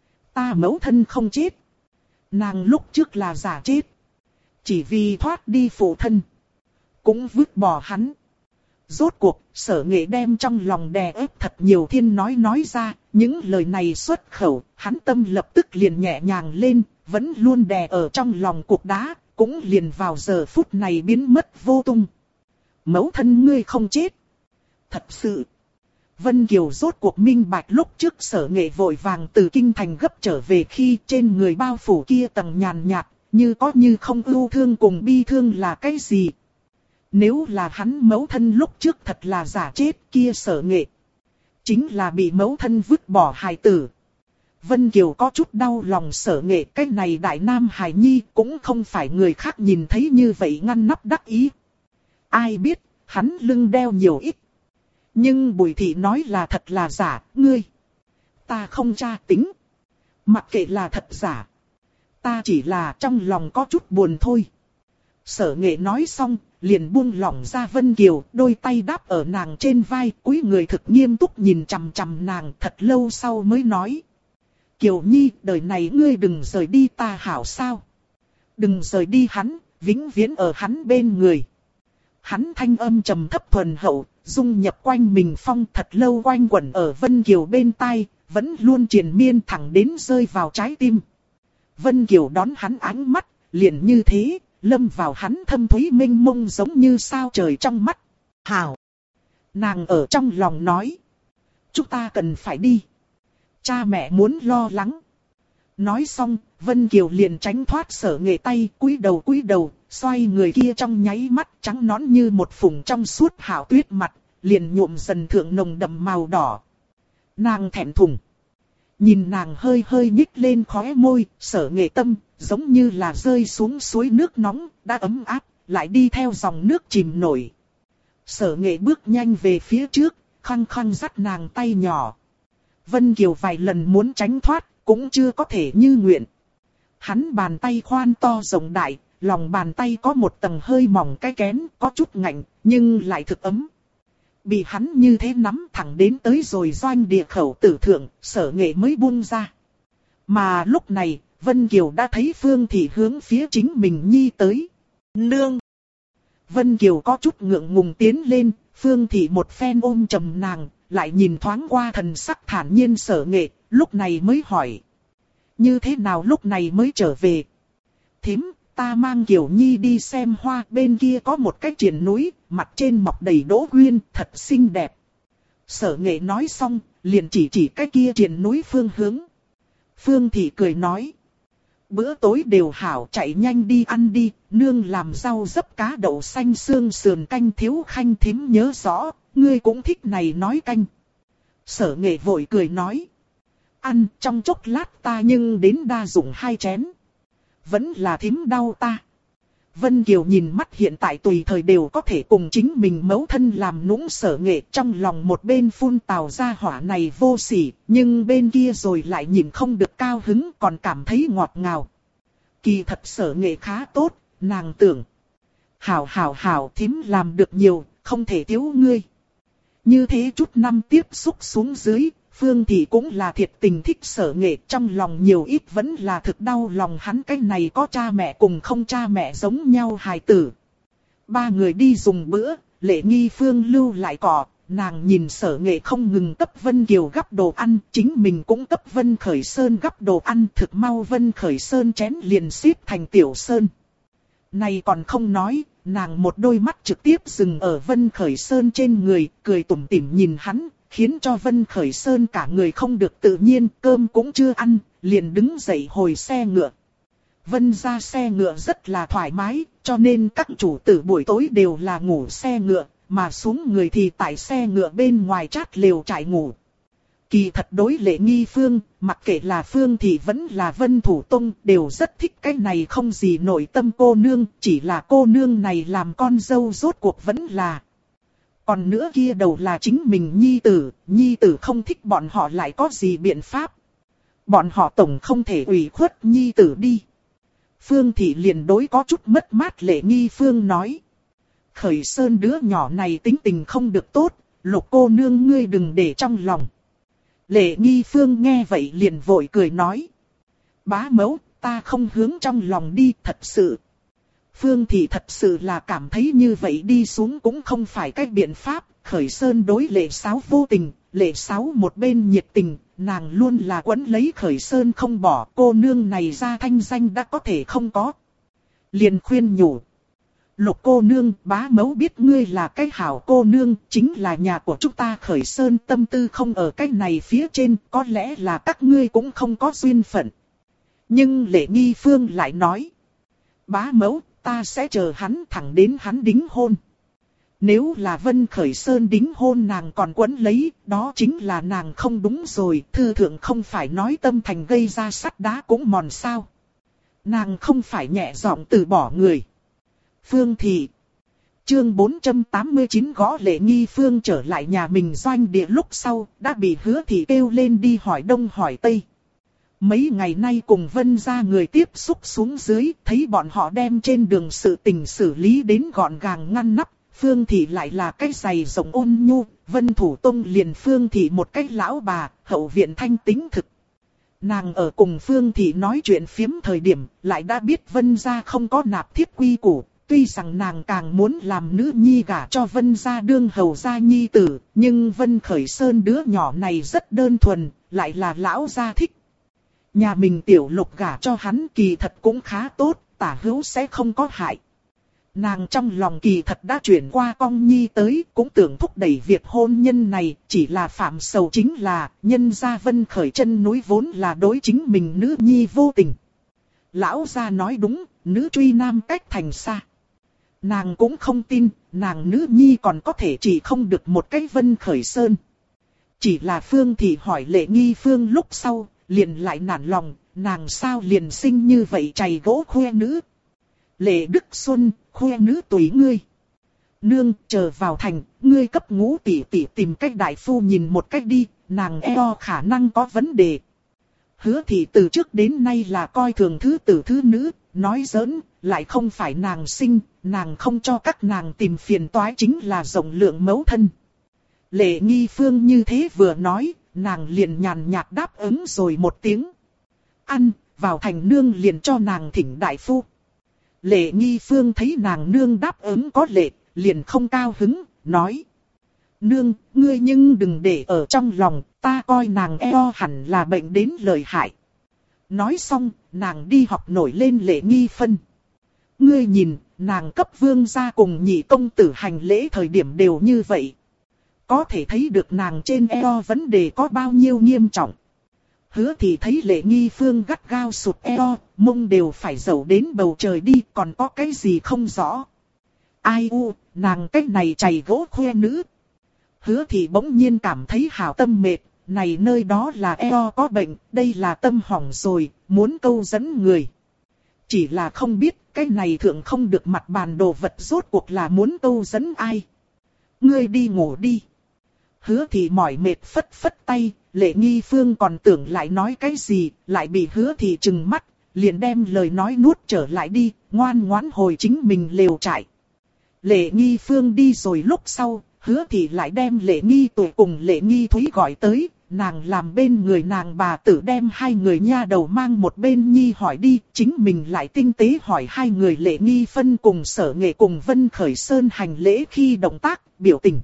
ta mẫu thân không chết. Nàng lúc trước là giả chết. Chỉ vì thoát đi phụ thân. Cũng vứt bỏ hắn. Rốt cuộc, Sở Nghệ đem trong lòng đè ép thật nhiều thiên nói ra. Những lời này xuất khẩu, hắn tâm lập tức liền nhẹ nhàng lên. Vẫn luôn đè ở trong lòng cục đá. Cũng liền vào giờ phút này biến mất vô tung. Mẫu thân ngươi không chết. Thật sự. Vân Kiều rốt cuộc minh bạch lúc trước Sở Nghệ vội vàng từ kinh thành gấp trở về khi trên người bao phủ kia tầng nhàn nhạt, như có như không ưu thương cùng bi thương là cái gì. Nếu là hắn mẫu thân lúc trước thật là giả chết kia Sở Nghệ. Chính là bị mẫu thân vứt bỏ hài tử. Vân Kiều có chút đau lòng Sở Nghệ, cái này đại nam hài nhi cũng không phải người khác nhìn thấy như vậy ngăn nắp đắc ý. Ai biết, hắn lưng đeo nhiều ít. Nhưng Bùi Thị nói là thật là giả, ngươi. Ta không tra tính. Mặc kệ là thật giả. Ta chỉ là trong lòng có chút buồn thôi. Sở Nghệ nói xong, liền buông lỏng ra Vân Kiều, đôi tay đáp ở nàng trên vai, cúi người thực nghiêm túc nhìn chằm chằm nàng thật lâu sau mới nói. Kiều Nhi, đời này ngươi đừng rời đi ta hảo sao. Đừng rời đi hắn, vĩnh viễn ở hắn bên người. Hắn thanh âm trầm thấp thuần hậu, dung nhập quanh mình phong thật lâu quanh quẩn ở Vân Kiều bên tai, vẫn luôn triền miên thẳng đến rơi vào trái tim. Vân Kiều đón hắn ánh mắt, liền như thế, lâm vào hắn thâm thúy mênh mông giống như sao trời trong mắt. Hảo! Nàng ở trong lòng nói. Chúng ta cần phải đi. Cha mẹ muốn lo lắng. Nói xong, Vân Kiều liền tránh thoát Sở Nghệ tay, cúi đầu, xoay người kia trong nháy mắt trắng nõn như một phùng trong suốt hảo tuyết mặt, liền nhuộm dần thượng nồng đậm màu đỏ. Nàng thẹn thùng. Nhìn nàng hơi hơi nhích lên khóe môi, Sở Nghệ tâm, giống như là rơi xuống suối nước nóng, đã ấm áp, lại đi theo dòng nước chìm nổi. Sở Nghệ bước nhanh về phía trước, khăng khăng dắt nàng tay nhỏ. Vân Kiều vài lần muốn tránh thoát, cũng chưa có thể như nguyện. Hắn bàn tay khoan to rộng đại, lòng bàn tay có một tầng hơi mỏng cái kén, có chút ngạnh, nhưng lại thực ấm. Bị hắn như thế nắm thẳng đến tới rồi doanh địa khẩu tử thượng, Sở Nghệ mới buông ra. Mà lúc này, Vân Kiều đã thấy Phương Thị hướng phía chính mình nhi tới. Nương! Vân Kiều có chút ngượng ngùng tiến lên, Phương Thị một phen ôm chầm nàng, lại nhìn thoáng qua thần sắc thản nhiên Sở Nghệ, lúc này mới hỏi. Như thế nào lúc này mới trở về? Thím, ta mang Kiều Nhi đi xem hoa, bên kia có một cái triền núi, mặt trên mọc đầy đỗ quyên, thật xinh đẹp. Sở Nghệ nói xong, liền chỉ cái kia triền núi phương hướng. Phương Thị cười nói. Bữa tối đều hảo, chạy nhanh đi ăn đi, nương làm rau dấp cá đậu xanh xương sườn canh thiếu khanh thím nhớ rõ, ngươi cũng thích này nói canh. Sở Nghệ vội cười nói. Ăn trong chốc lát ta nhưng đến đa dụng 2 chén. Vẫn là thím đau ta. Vân Kiều nhìn mắt hiện tại tùy thời đều có thể cùng chính mình mẫu thân làm nũng Sở Nghệ, trong lòng một bên phun tào ra hỏa này vô sỉ, nhưng bên kia rồi lại nhìn không được cao hứng, còn cảm thấy ngọt ngào. Kỳ thật Sở Nghệ khá tốt, nàng tưởng. Hảo thím làm được nhiều, không thể thiếu ngươi. Như thế chút năm tiếp xúc xuống dưới, Phương Thị cũng là thiệt tình thích Sở Nghệ, trong lòng nhiều ít vẫn là thực đau lòng hắn, cái này có cha mẹ cùng không cha mẹ giống nhau hài tử. 3 người đi dùng bữa, Lệ Nghi Phương lưu lại cỏ, nàng nhìn Sở Nghệ không ngừng cấp Vân Kiều gắp đồ ăn, chính mình cũng cấp Vân Khởi Sơn gắp đồ ăn, thực mau Vân Khởi Sơn chén liền xếp thành tiểu sơn. Này còn không nói, nàng một đôi mắt trực tiếp dừng ở Vân Khởi Sơn trên người, cười tủm tỉm nhìn hắn, khiến cho Vân Khởi Sơn cả người không được tự nhiên, cơm cũng chưa ăn, liền đứng dậy hồi xe ngựa. Vân ra xe ngựa rất là thoải mái, cho nên các chủ tử buổi tối đều là ngủ xe ngựa, mà xuống người thì tại xe ngựa bên ngoài chát lều trại ngủ. Kỳ thật đối Lệ Nghi Phương, mặc kệ là Phương thì vẫn là Vân Thủ Tông, đều rất thích cái này không gì nội tâm cô nương, chỉ là cô nương này làm con dâu rốt cuộc vẫn là. Còn nữa kia đầu là chính mình nhi tử không thích bọn họ lại có gì biện pháp. Bọn họ tổng không thể ủy khuất nhi tử đi. Phương Thị liền đối có chút mất mát Lệ Nghi Phương nói. Khởi Sơn đứa nhỏ này tính tình không được tốt, Lục cô nương ngươi đừng để trong lòng. Lệ Nghi Phương nghe vậy liền vội cười nói. Bá mẫu, ta không hướng trong lòng đi thật sự. Phương Thị thật sự là cảm thấy như vậy đi xuống cũng không phải cách biện pháp. Khởi Sơn đối Lệ Sáo vô tình, Lệ Sáo một bên nhiệt tình, nàng luôn là quấn lấy Khởi Sơn không bỏ. Cô nương này ra thanh danh đã có thể không có. Liền khuyên nhủ. Lục cô nương, bá mẫu biết ngươi là cái hảo cô nương, chính là nhà của chúng ta Khởi Sơn tâm tư không ở cái này phía trên, có lẽ là các ngươi cũng không có duyên phận. Nhưng Lệ Nghi Phương lại nói. Bá mẫu, ta sẽ chờ hắn thẳng đến hắn đính hôn. Nếu là Vân Khởi Sơn đính hôn nàng còn quấn lấy, đó chính là nàng không đúng rồi, thư thượng không phải nói tâm thành gây ra sắt đá cũng mòn sao. Nàng không phải nhẹ giọng từ bỏ người. Phương Thị. Chương 489 gõ Lệ Nghi Phương trở lại nhà mình doanh địa lúc sau, đã bị Hứa Thị kêu lên đi hỏi đông hỏi tây. Mấy ngày nay cùng Vân gia người tiếp xúc xuống dưới, thấy bọn họ đem trên đường sự tình xử lý đến gọn gàng ngăn nắp. Phương Thị lại là cái giày rộng ôn nhu, Vân Thủ Tông liền Phương Thị một cái lão bà, hậu viện thanh tính thực. Nàng ở cùng Phương Thị nói chuyện phiếm thời điểm, lại đã biết Vân gia không có nạp thiết quy củ. Tuy rằng nàng càng muốn làm nữ nhi gả cho Vân gia đương hầu gia nhi tử, nhưng Vân Khởi Sơn đứa nhỏ này rất đơn thuần, lại là lão gia thích. Nhà mình tiểu Lục gả cho hắn kỳ thật cũng khá tốt, tả hữu sẽ không có hại. Nàng trong lòng kỳ thật đã chuyển qua Cong Nhi tới, cũng tưởng thúc đẩy việc hôn nhân này, chỉ là phạm sầu chính là, nhân gia Vân Khởi chân núi vốn là đối chính mình nữ nhi vô tình. Lão gia nói đúng, nữ truy nam cách thành xa. Nàng cũng không tin, nàng nữ nhi còn có thể chỉ không được một cái Vân Khởi Sơn. Chỉ là Phương Thị hỏi Lệ Nghi Phương lúc sau, liền lại nản lòng, nàng sao liền sinh như vậy chày gỗ khoe nữ. Lệ Đức Xuân, khoe nữ tùy ngươi. Nương, chờ vào thành, ngươi cấp Ngũ tỷ tỷ tìm cách đại phu nhìn một cách đi, nàng eo khả năng có vấn đề. Hứa Thị từ trước đến nay là coi thường thứ tử thứ nữ, nói giỡn, lại không phải nàng sinh, nàng không cho các nàng tìm phiền toái chính là rộng lượng mẫu thân. Lệ Nghi Phương như thế vừa nói, nàng liền nhàn nhạt đáp ứng rồi một tiếng. Ăn, vào thành nương liền cho nàng thỉnh đại phu. Lệ Nghi Phương thấy nàng nương đáp ứng có lệ, liền không cao hứng, nói. Nương, ngươi nhưng đừng để ở trong lòng, ta coi nàng eo hẳn là bệnh đến lợi hại. Nói xong, nàng đi học nổi lên Lệ Nghi Phân. Ngươi nhìn, nàng cấp vương gia cùng nhị công tử hành lễ thời điểm đều như vậy. Có thể thấy được nàng trên eo vấn đề có bao nhiêu nghiêm trọng. Hứa Thị thấy Lệ Nghi Phương gắt gao sụt eo, mông đều phải dầu đến bầu trời đi, còn có cái gì không rõ. Ai u, nàng cái này chày gỗ khoe nữ. Hứa Thị bỗng nhiên cảm thấy hảo tâm mệt, này nơi đó là eo có bệnh, đây là tâm hỏng rồi, muốn câu dẫn người. Chỉ là không biết cái này thượng không được mặt bàn đồ vật rốt cuộc là muốn câu dẫn ai. Ngươi đi ngủ đi. Hứa Thị mỏi mệt phất phất tay, Lệ Nghi Phương còn tưởng lại nói cái gì, lại bị Hứa Thị trừng mắt, liền đem lời nói nuốt trở lại đi, ngoan ngoãn hồi chính mình lều trại. Lệ Nghi Phương đi rồi lúc sau, Hứa Thị lại đem Lệ Nghi Tuệ cùng Lệ Nghi Thúy gọi tới, nàng làm bên người nàng bà tử đem hai người nha đầu mang một bên nhi hỏi đi, chính mình lại tinh tế hỏi hai người Lệ Nghi Phân cùng Sở Nghệ cùng Vân Khởi Sơn hành lễ khi động tác, biểu tình.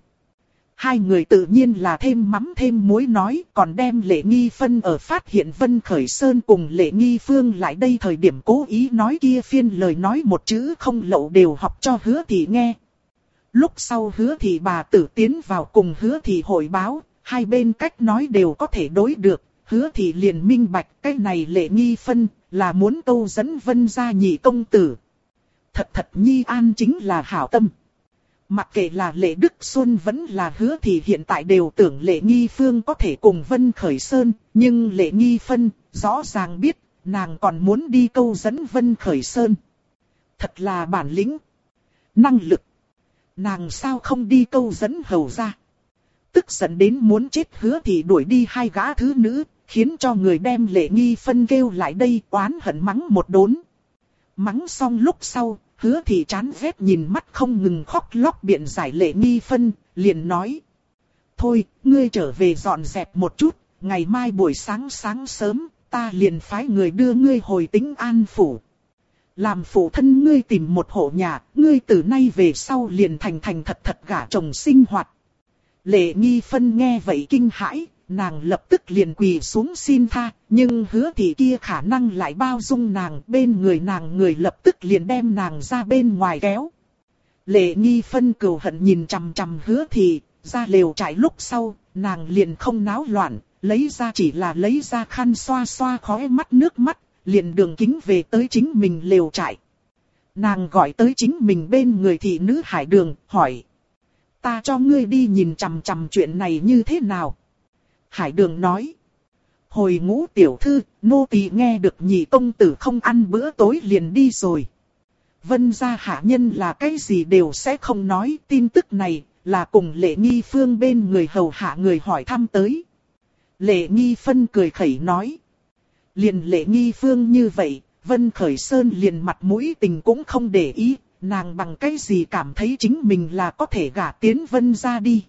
Hai người tự nhiên là thêm mắm thêm muối nói, còn đem Lệ Nghi Phân ở phát hiện Vân Khởi Sơn cùng Lệ Nghi Phương lại đây thời điểm cố ý nói kia phiên lời nói một chữ không lậu đều học cho Hứa Thị nghe. Lúc sau Hứa Thị bà tử tiến vào cùng Hứa Thị hội báo, hai bên cách nói đều có thể đối được, Hứa Thị liền minh bạch cái này Lệ Nghi Phân là muốn câu dẫn Vân gia nhị công tử. Thật nhi an chính là hảo tâm. Mặc kệ là Lệ Đức Xuân vẫn là Hứa Thị hiện tại đều tưởng Lệ Nghi Phương có thể cùng Vân Khởi Sơn, nhưng Lệ Nghi Phân rõ ràng biết nàng còn muốn đi câu dẫn Vân Khởi Sơn. Thật là bản lĩnh, năng lực. Nàng sao không đi câu dẫn hầu ra. Tức giận đến muốn chết Hứa Thị đuổi đi hai gã thứ nữ, khiến cho người đem Lệ Nghi Phân kêu lại đây oán hận mắng một đốn. Mắng xong lúc sau, Hứa Thị chán ghét nhìn mắt không ngừng khóc lóc biện giải Lệ Nghi Phân, liền nói. Thôi, ngươi trở về dọn dẹp một chút, ngày mai buổi sáng sớm, ta liền phái người đưa ngươi hồi Tĩnh An phủ. Làm phụ thân ngươi tìm một hộ nhà, ngươi từ nay về sau liền thành thật gả chồng sinh hoạt. Lệ Nghi Phân nghe vậy kinh hãi, nàng lập tức liền quỳ xuống xin tha, nhưng Hứa Thị kia khả năng lại bao dung nàng, bên người nàng người lập tức liền đem nàng ra bên ngoài kéo. Lệ Nghi Phân cừu hận nhìn chằm chằm Hứa Thị, ra lều trại lúc sau, nàng liền không náo loạn, chỉ là lấy ra khăn xoa xoa khóe mắt nước mắt, liền đường kính về tới chính mình lều trại. Nàng gọi tới chính mình bên người thị nữ Hải Đường, hỏi. Ta cho ngươi đi nhìn chằm chằm chuyện này như thế nào? Hải Đường nói. Hồi Ngũ tiểu thư, nô tỳ nghe được nhị công tử không ăn bữa tối liền đi rồi. Vân gia hạ nhân là cái gì đều sẽ không nói, tin tức này là cùng Lệ Nghi Phương bên người hầu hạ người hỏi thăm tới. Lệ Nghi Phân cười khẩy nói. Liền Lệ Nghi Phương như vậy, Vân Khởi Sơn liền mặt mũi tình cũng không để ý, nàng bằng cái gì cảm thấy chính mình là có thể gả tiến Vân gia đi.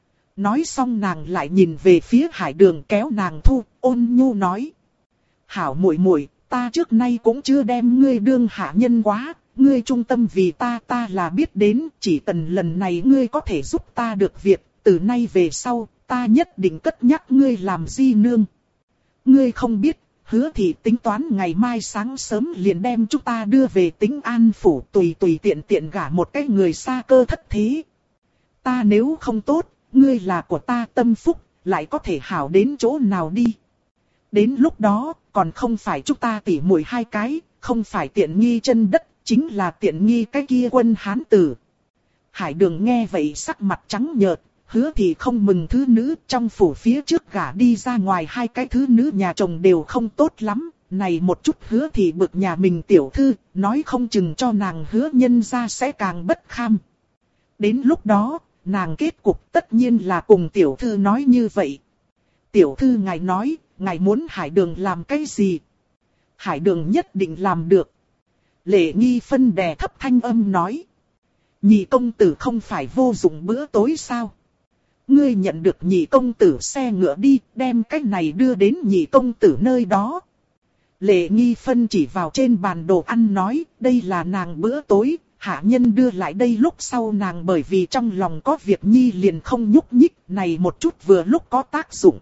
Nói xong nàng lại nhìn về phía Hải Đường kéo nàng thu, ôn nhu nói. Hảo muội muội, ta trước nay cũng chưa đem ngươi đương hạ nhân quá, ngươi trung tâm vì ta là biết đến, chỉ cần lần này ngươi có thể giúp ta được việc, từ nay về sau, ta nhất định cất nhắc ngươi làm di nương. Ngươi không biết, Hứa Thị tính toán ngày mai sáng sớm liền đem chúng ta đưa về Tĩnh An phủ tùy tiện gả một cái người xa cơ thất thế. Ta nếu không tốt, ngươi là của ta tâm phúc, lại có thể hảo đến chỗ nào đi. Đến lúc đó, còn không phải chúng ta tỉ muội hai cái, không phải tiện nghi chân đất, chính là tiện nghi cái kia quân hán tử. Hải Đường nghe vậy sắc mặt trắng nhợt, Hứa Thị không mừng thứ nữ, trong phủ phía trước gả đi ra ngoài hai cái thứ nữ nhà chồng đều không tốt lắm, này một chút Hứa Thị bực nhà mình tiểu thư, nói không chừng cho nàng Hứa nhân ra sẽ càng bất kham. Đến lúc đó, nàng kết cục tất nhiên là cùng tiểu thư nói như vậy. Tiểu thư ngài nói, ngài muốn Hải Đường làm cái gì? Hải Đường nhất định làm được. Lệ Nghi Phân đè thấp thanh âm nói. Nhị công tử không phải vô dụng bữa tối sao? Ngươi nhận được nhị công tử xe ngựa đi, đem cái này đưa đến nhị công tử nơi đó. Lệ Nghi Phân chỉ vào trên bàn đồ ăn nói, đây là nàng bữa tối, hạ nhân đưa lại đây lúc sau nàng bởi vì trong lòng có việc nhi liền không nhúc nhích, này một chút vừa lúc có tác dụng.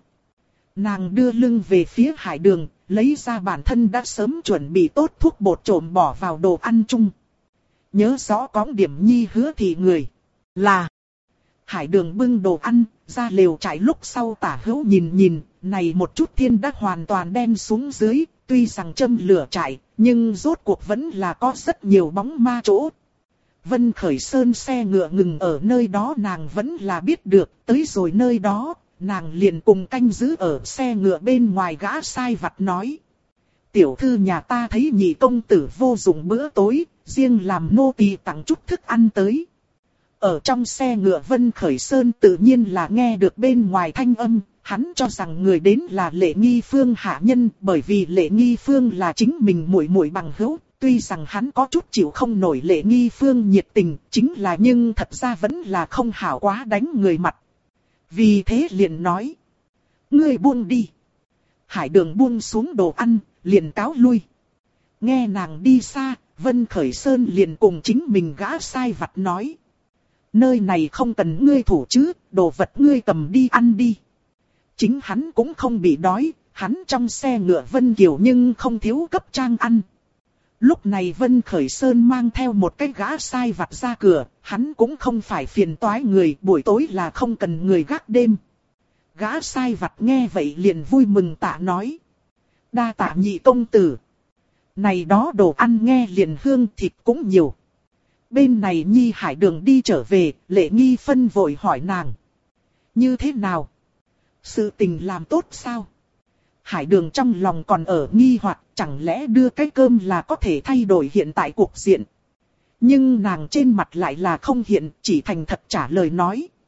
Nàng đưa lưng về phía Hải Đường, lấy ra bản thân đã sớm chuẩn bị tốt thuốc bột trộm bỏ vào đồ ăn chung. Nhớ rõ có điểm nhi hứa thì người là. Hải Đường bưng đồ ăn, ra lều trại lúc sau tả hữu nhìn nhìn, này một chút thiên đã hoàn toàn đen xuống dưới, tuy rằng châm lửa trại, nhưng rốt cuộc vẫn là có rất nhiều bóng ma chỗ. Vân Khởi Sơn xe ngựa ngừng ở nơi đó nàng vẫn là biết được, tới rồi nơi đó, nàng liền cùng canh giữ ở xe ngựa bên ngoài gã sai vặt nói. Tiểu thư nhà ta thấy nhị công tử vô dụng bữa tối, riêng làm nô tỳ tặng chút thức ăn tới. Ở trong xe ngựa Vân Khởi Sơn tự nhiên là nghe được bên ngoài thanh âm, hắn cho rằng người đến là Lệ Nghi Phương hạ nhân, bởi vì Lệ Nghi Phương là chính mình muội muội bằng hữu, tuy rằng hắn có chút chịu không nổi Lệ Nghi Phương nhiệt tình, chính là nhưng thật ra vẫn là không hảo quá đánh người mặt. Vì thế liền nói, ngươi buông đi. Hải Đường buông xuống đồ ăn, liền cáo lui. Nghe nàng đi xa, Vân Khởi Sơn liền cùng chính mình gã sai vặt nói. Nơi này không cần ngươi thủ chứ, đồ vật ngươi cầm đi ăn đi. Chính hắn cũng không bị đói, hắn trong xe ngựa Vân Kiều nhưng không thiếu cấp trang ăn. Lúc này Vân Khởi Sơn mang theo một cái gã sai vặt ra cửa, hắn cũng không phải phiền toái người, buổi tối là không cần người gác đêm. Gã sai vặt nghe vậy liền vui mừng tạ nói. Đa tạ nhị công tử. Này đó đồ ăn nghe liền hương thịt cũng nhiều. Bên này Nhi Hải Đường đi trở về, Lệ Nghi Phân vội hỏi nàng. Như thế nào? Sự tình làm tốt sao? Hải Đường trong lòng còn ở nghi hoặc, chẳng lẽ đưa cái cơm là có thể thay đổi hiện tại cuộc diện. Nhưng nàng trên mặt lại là không hiện, chỉ thành thật trả lời nói.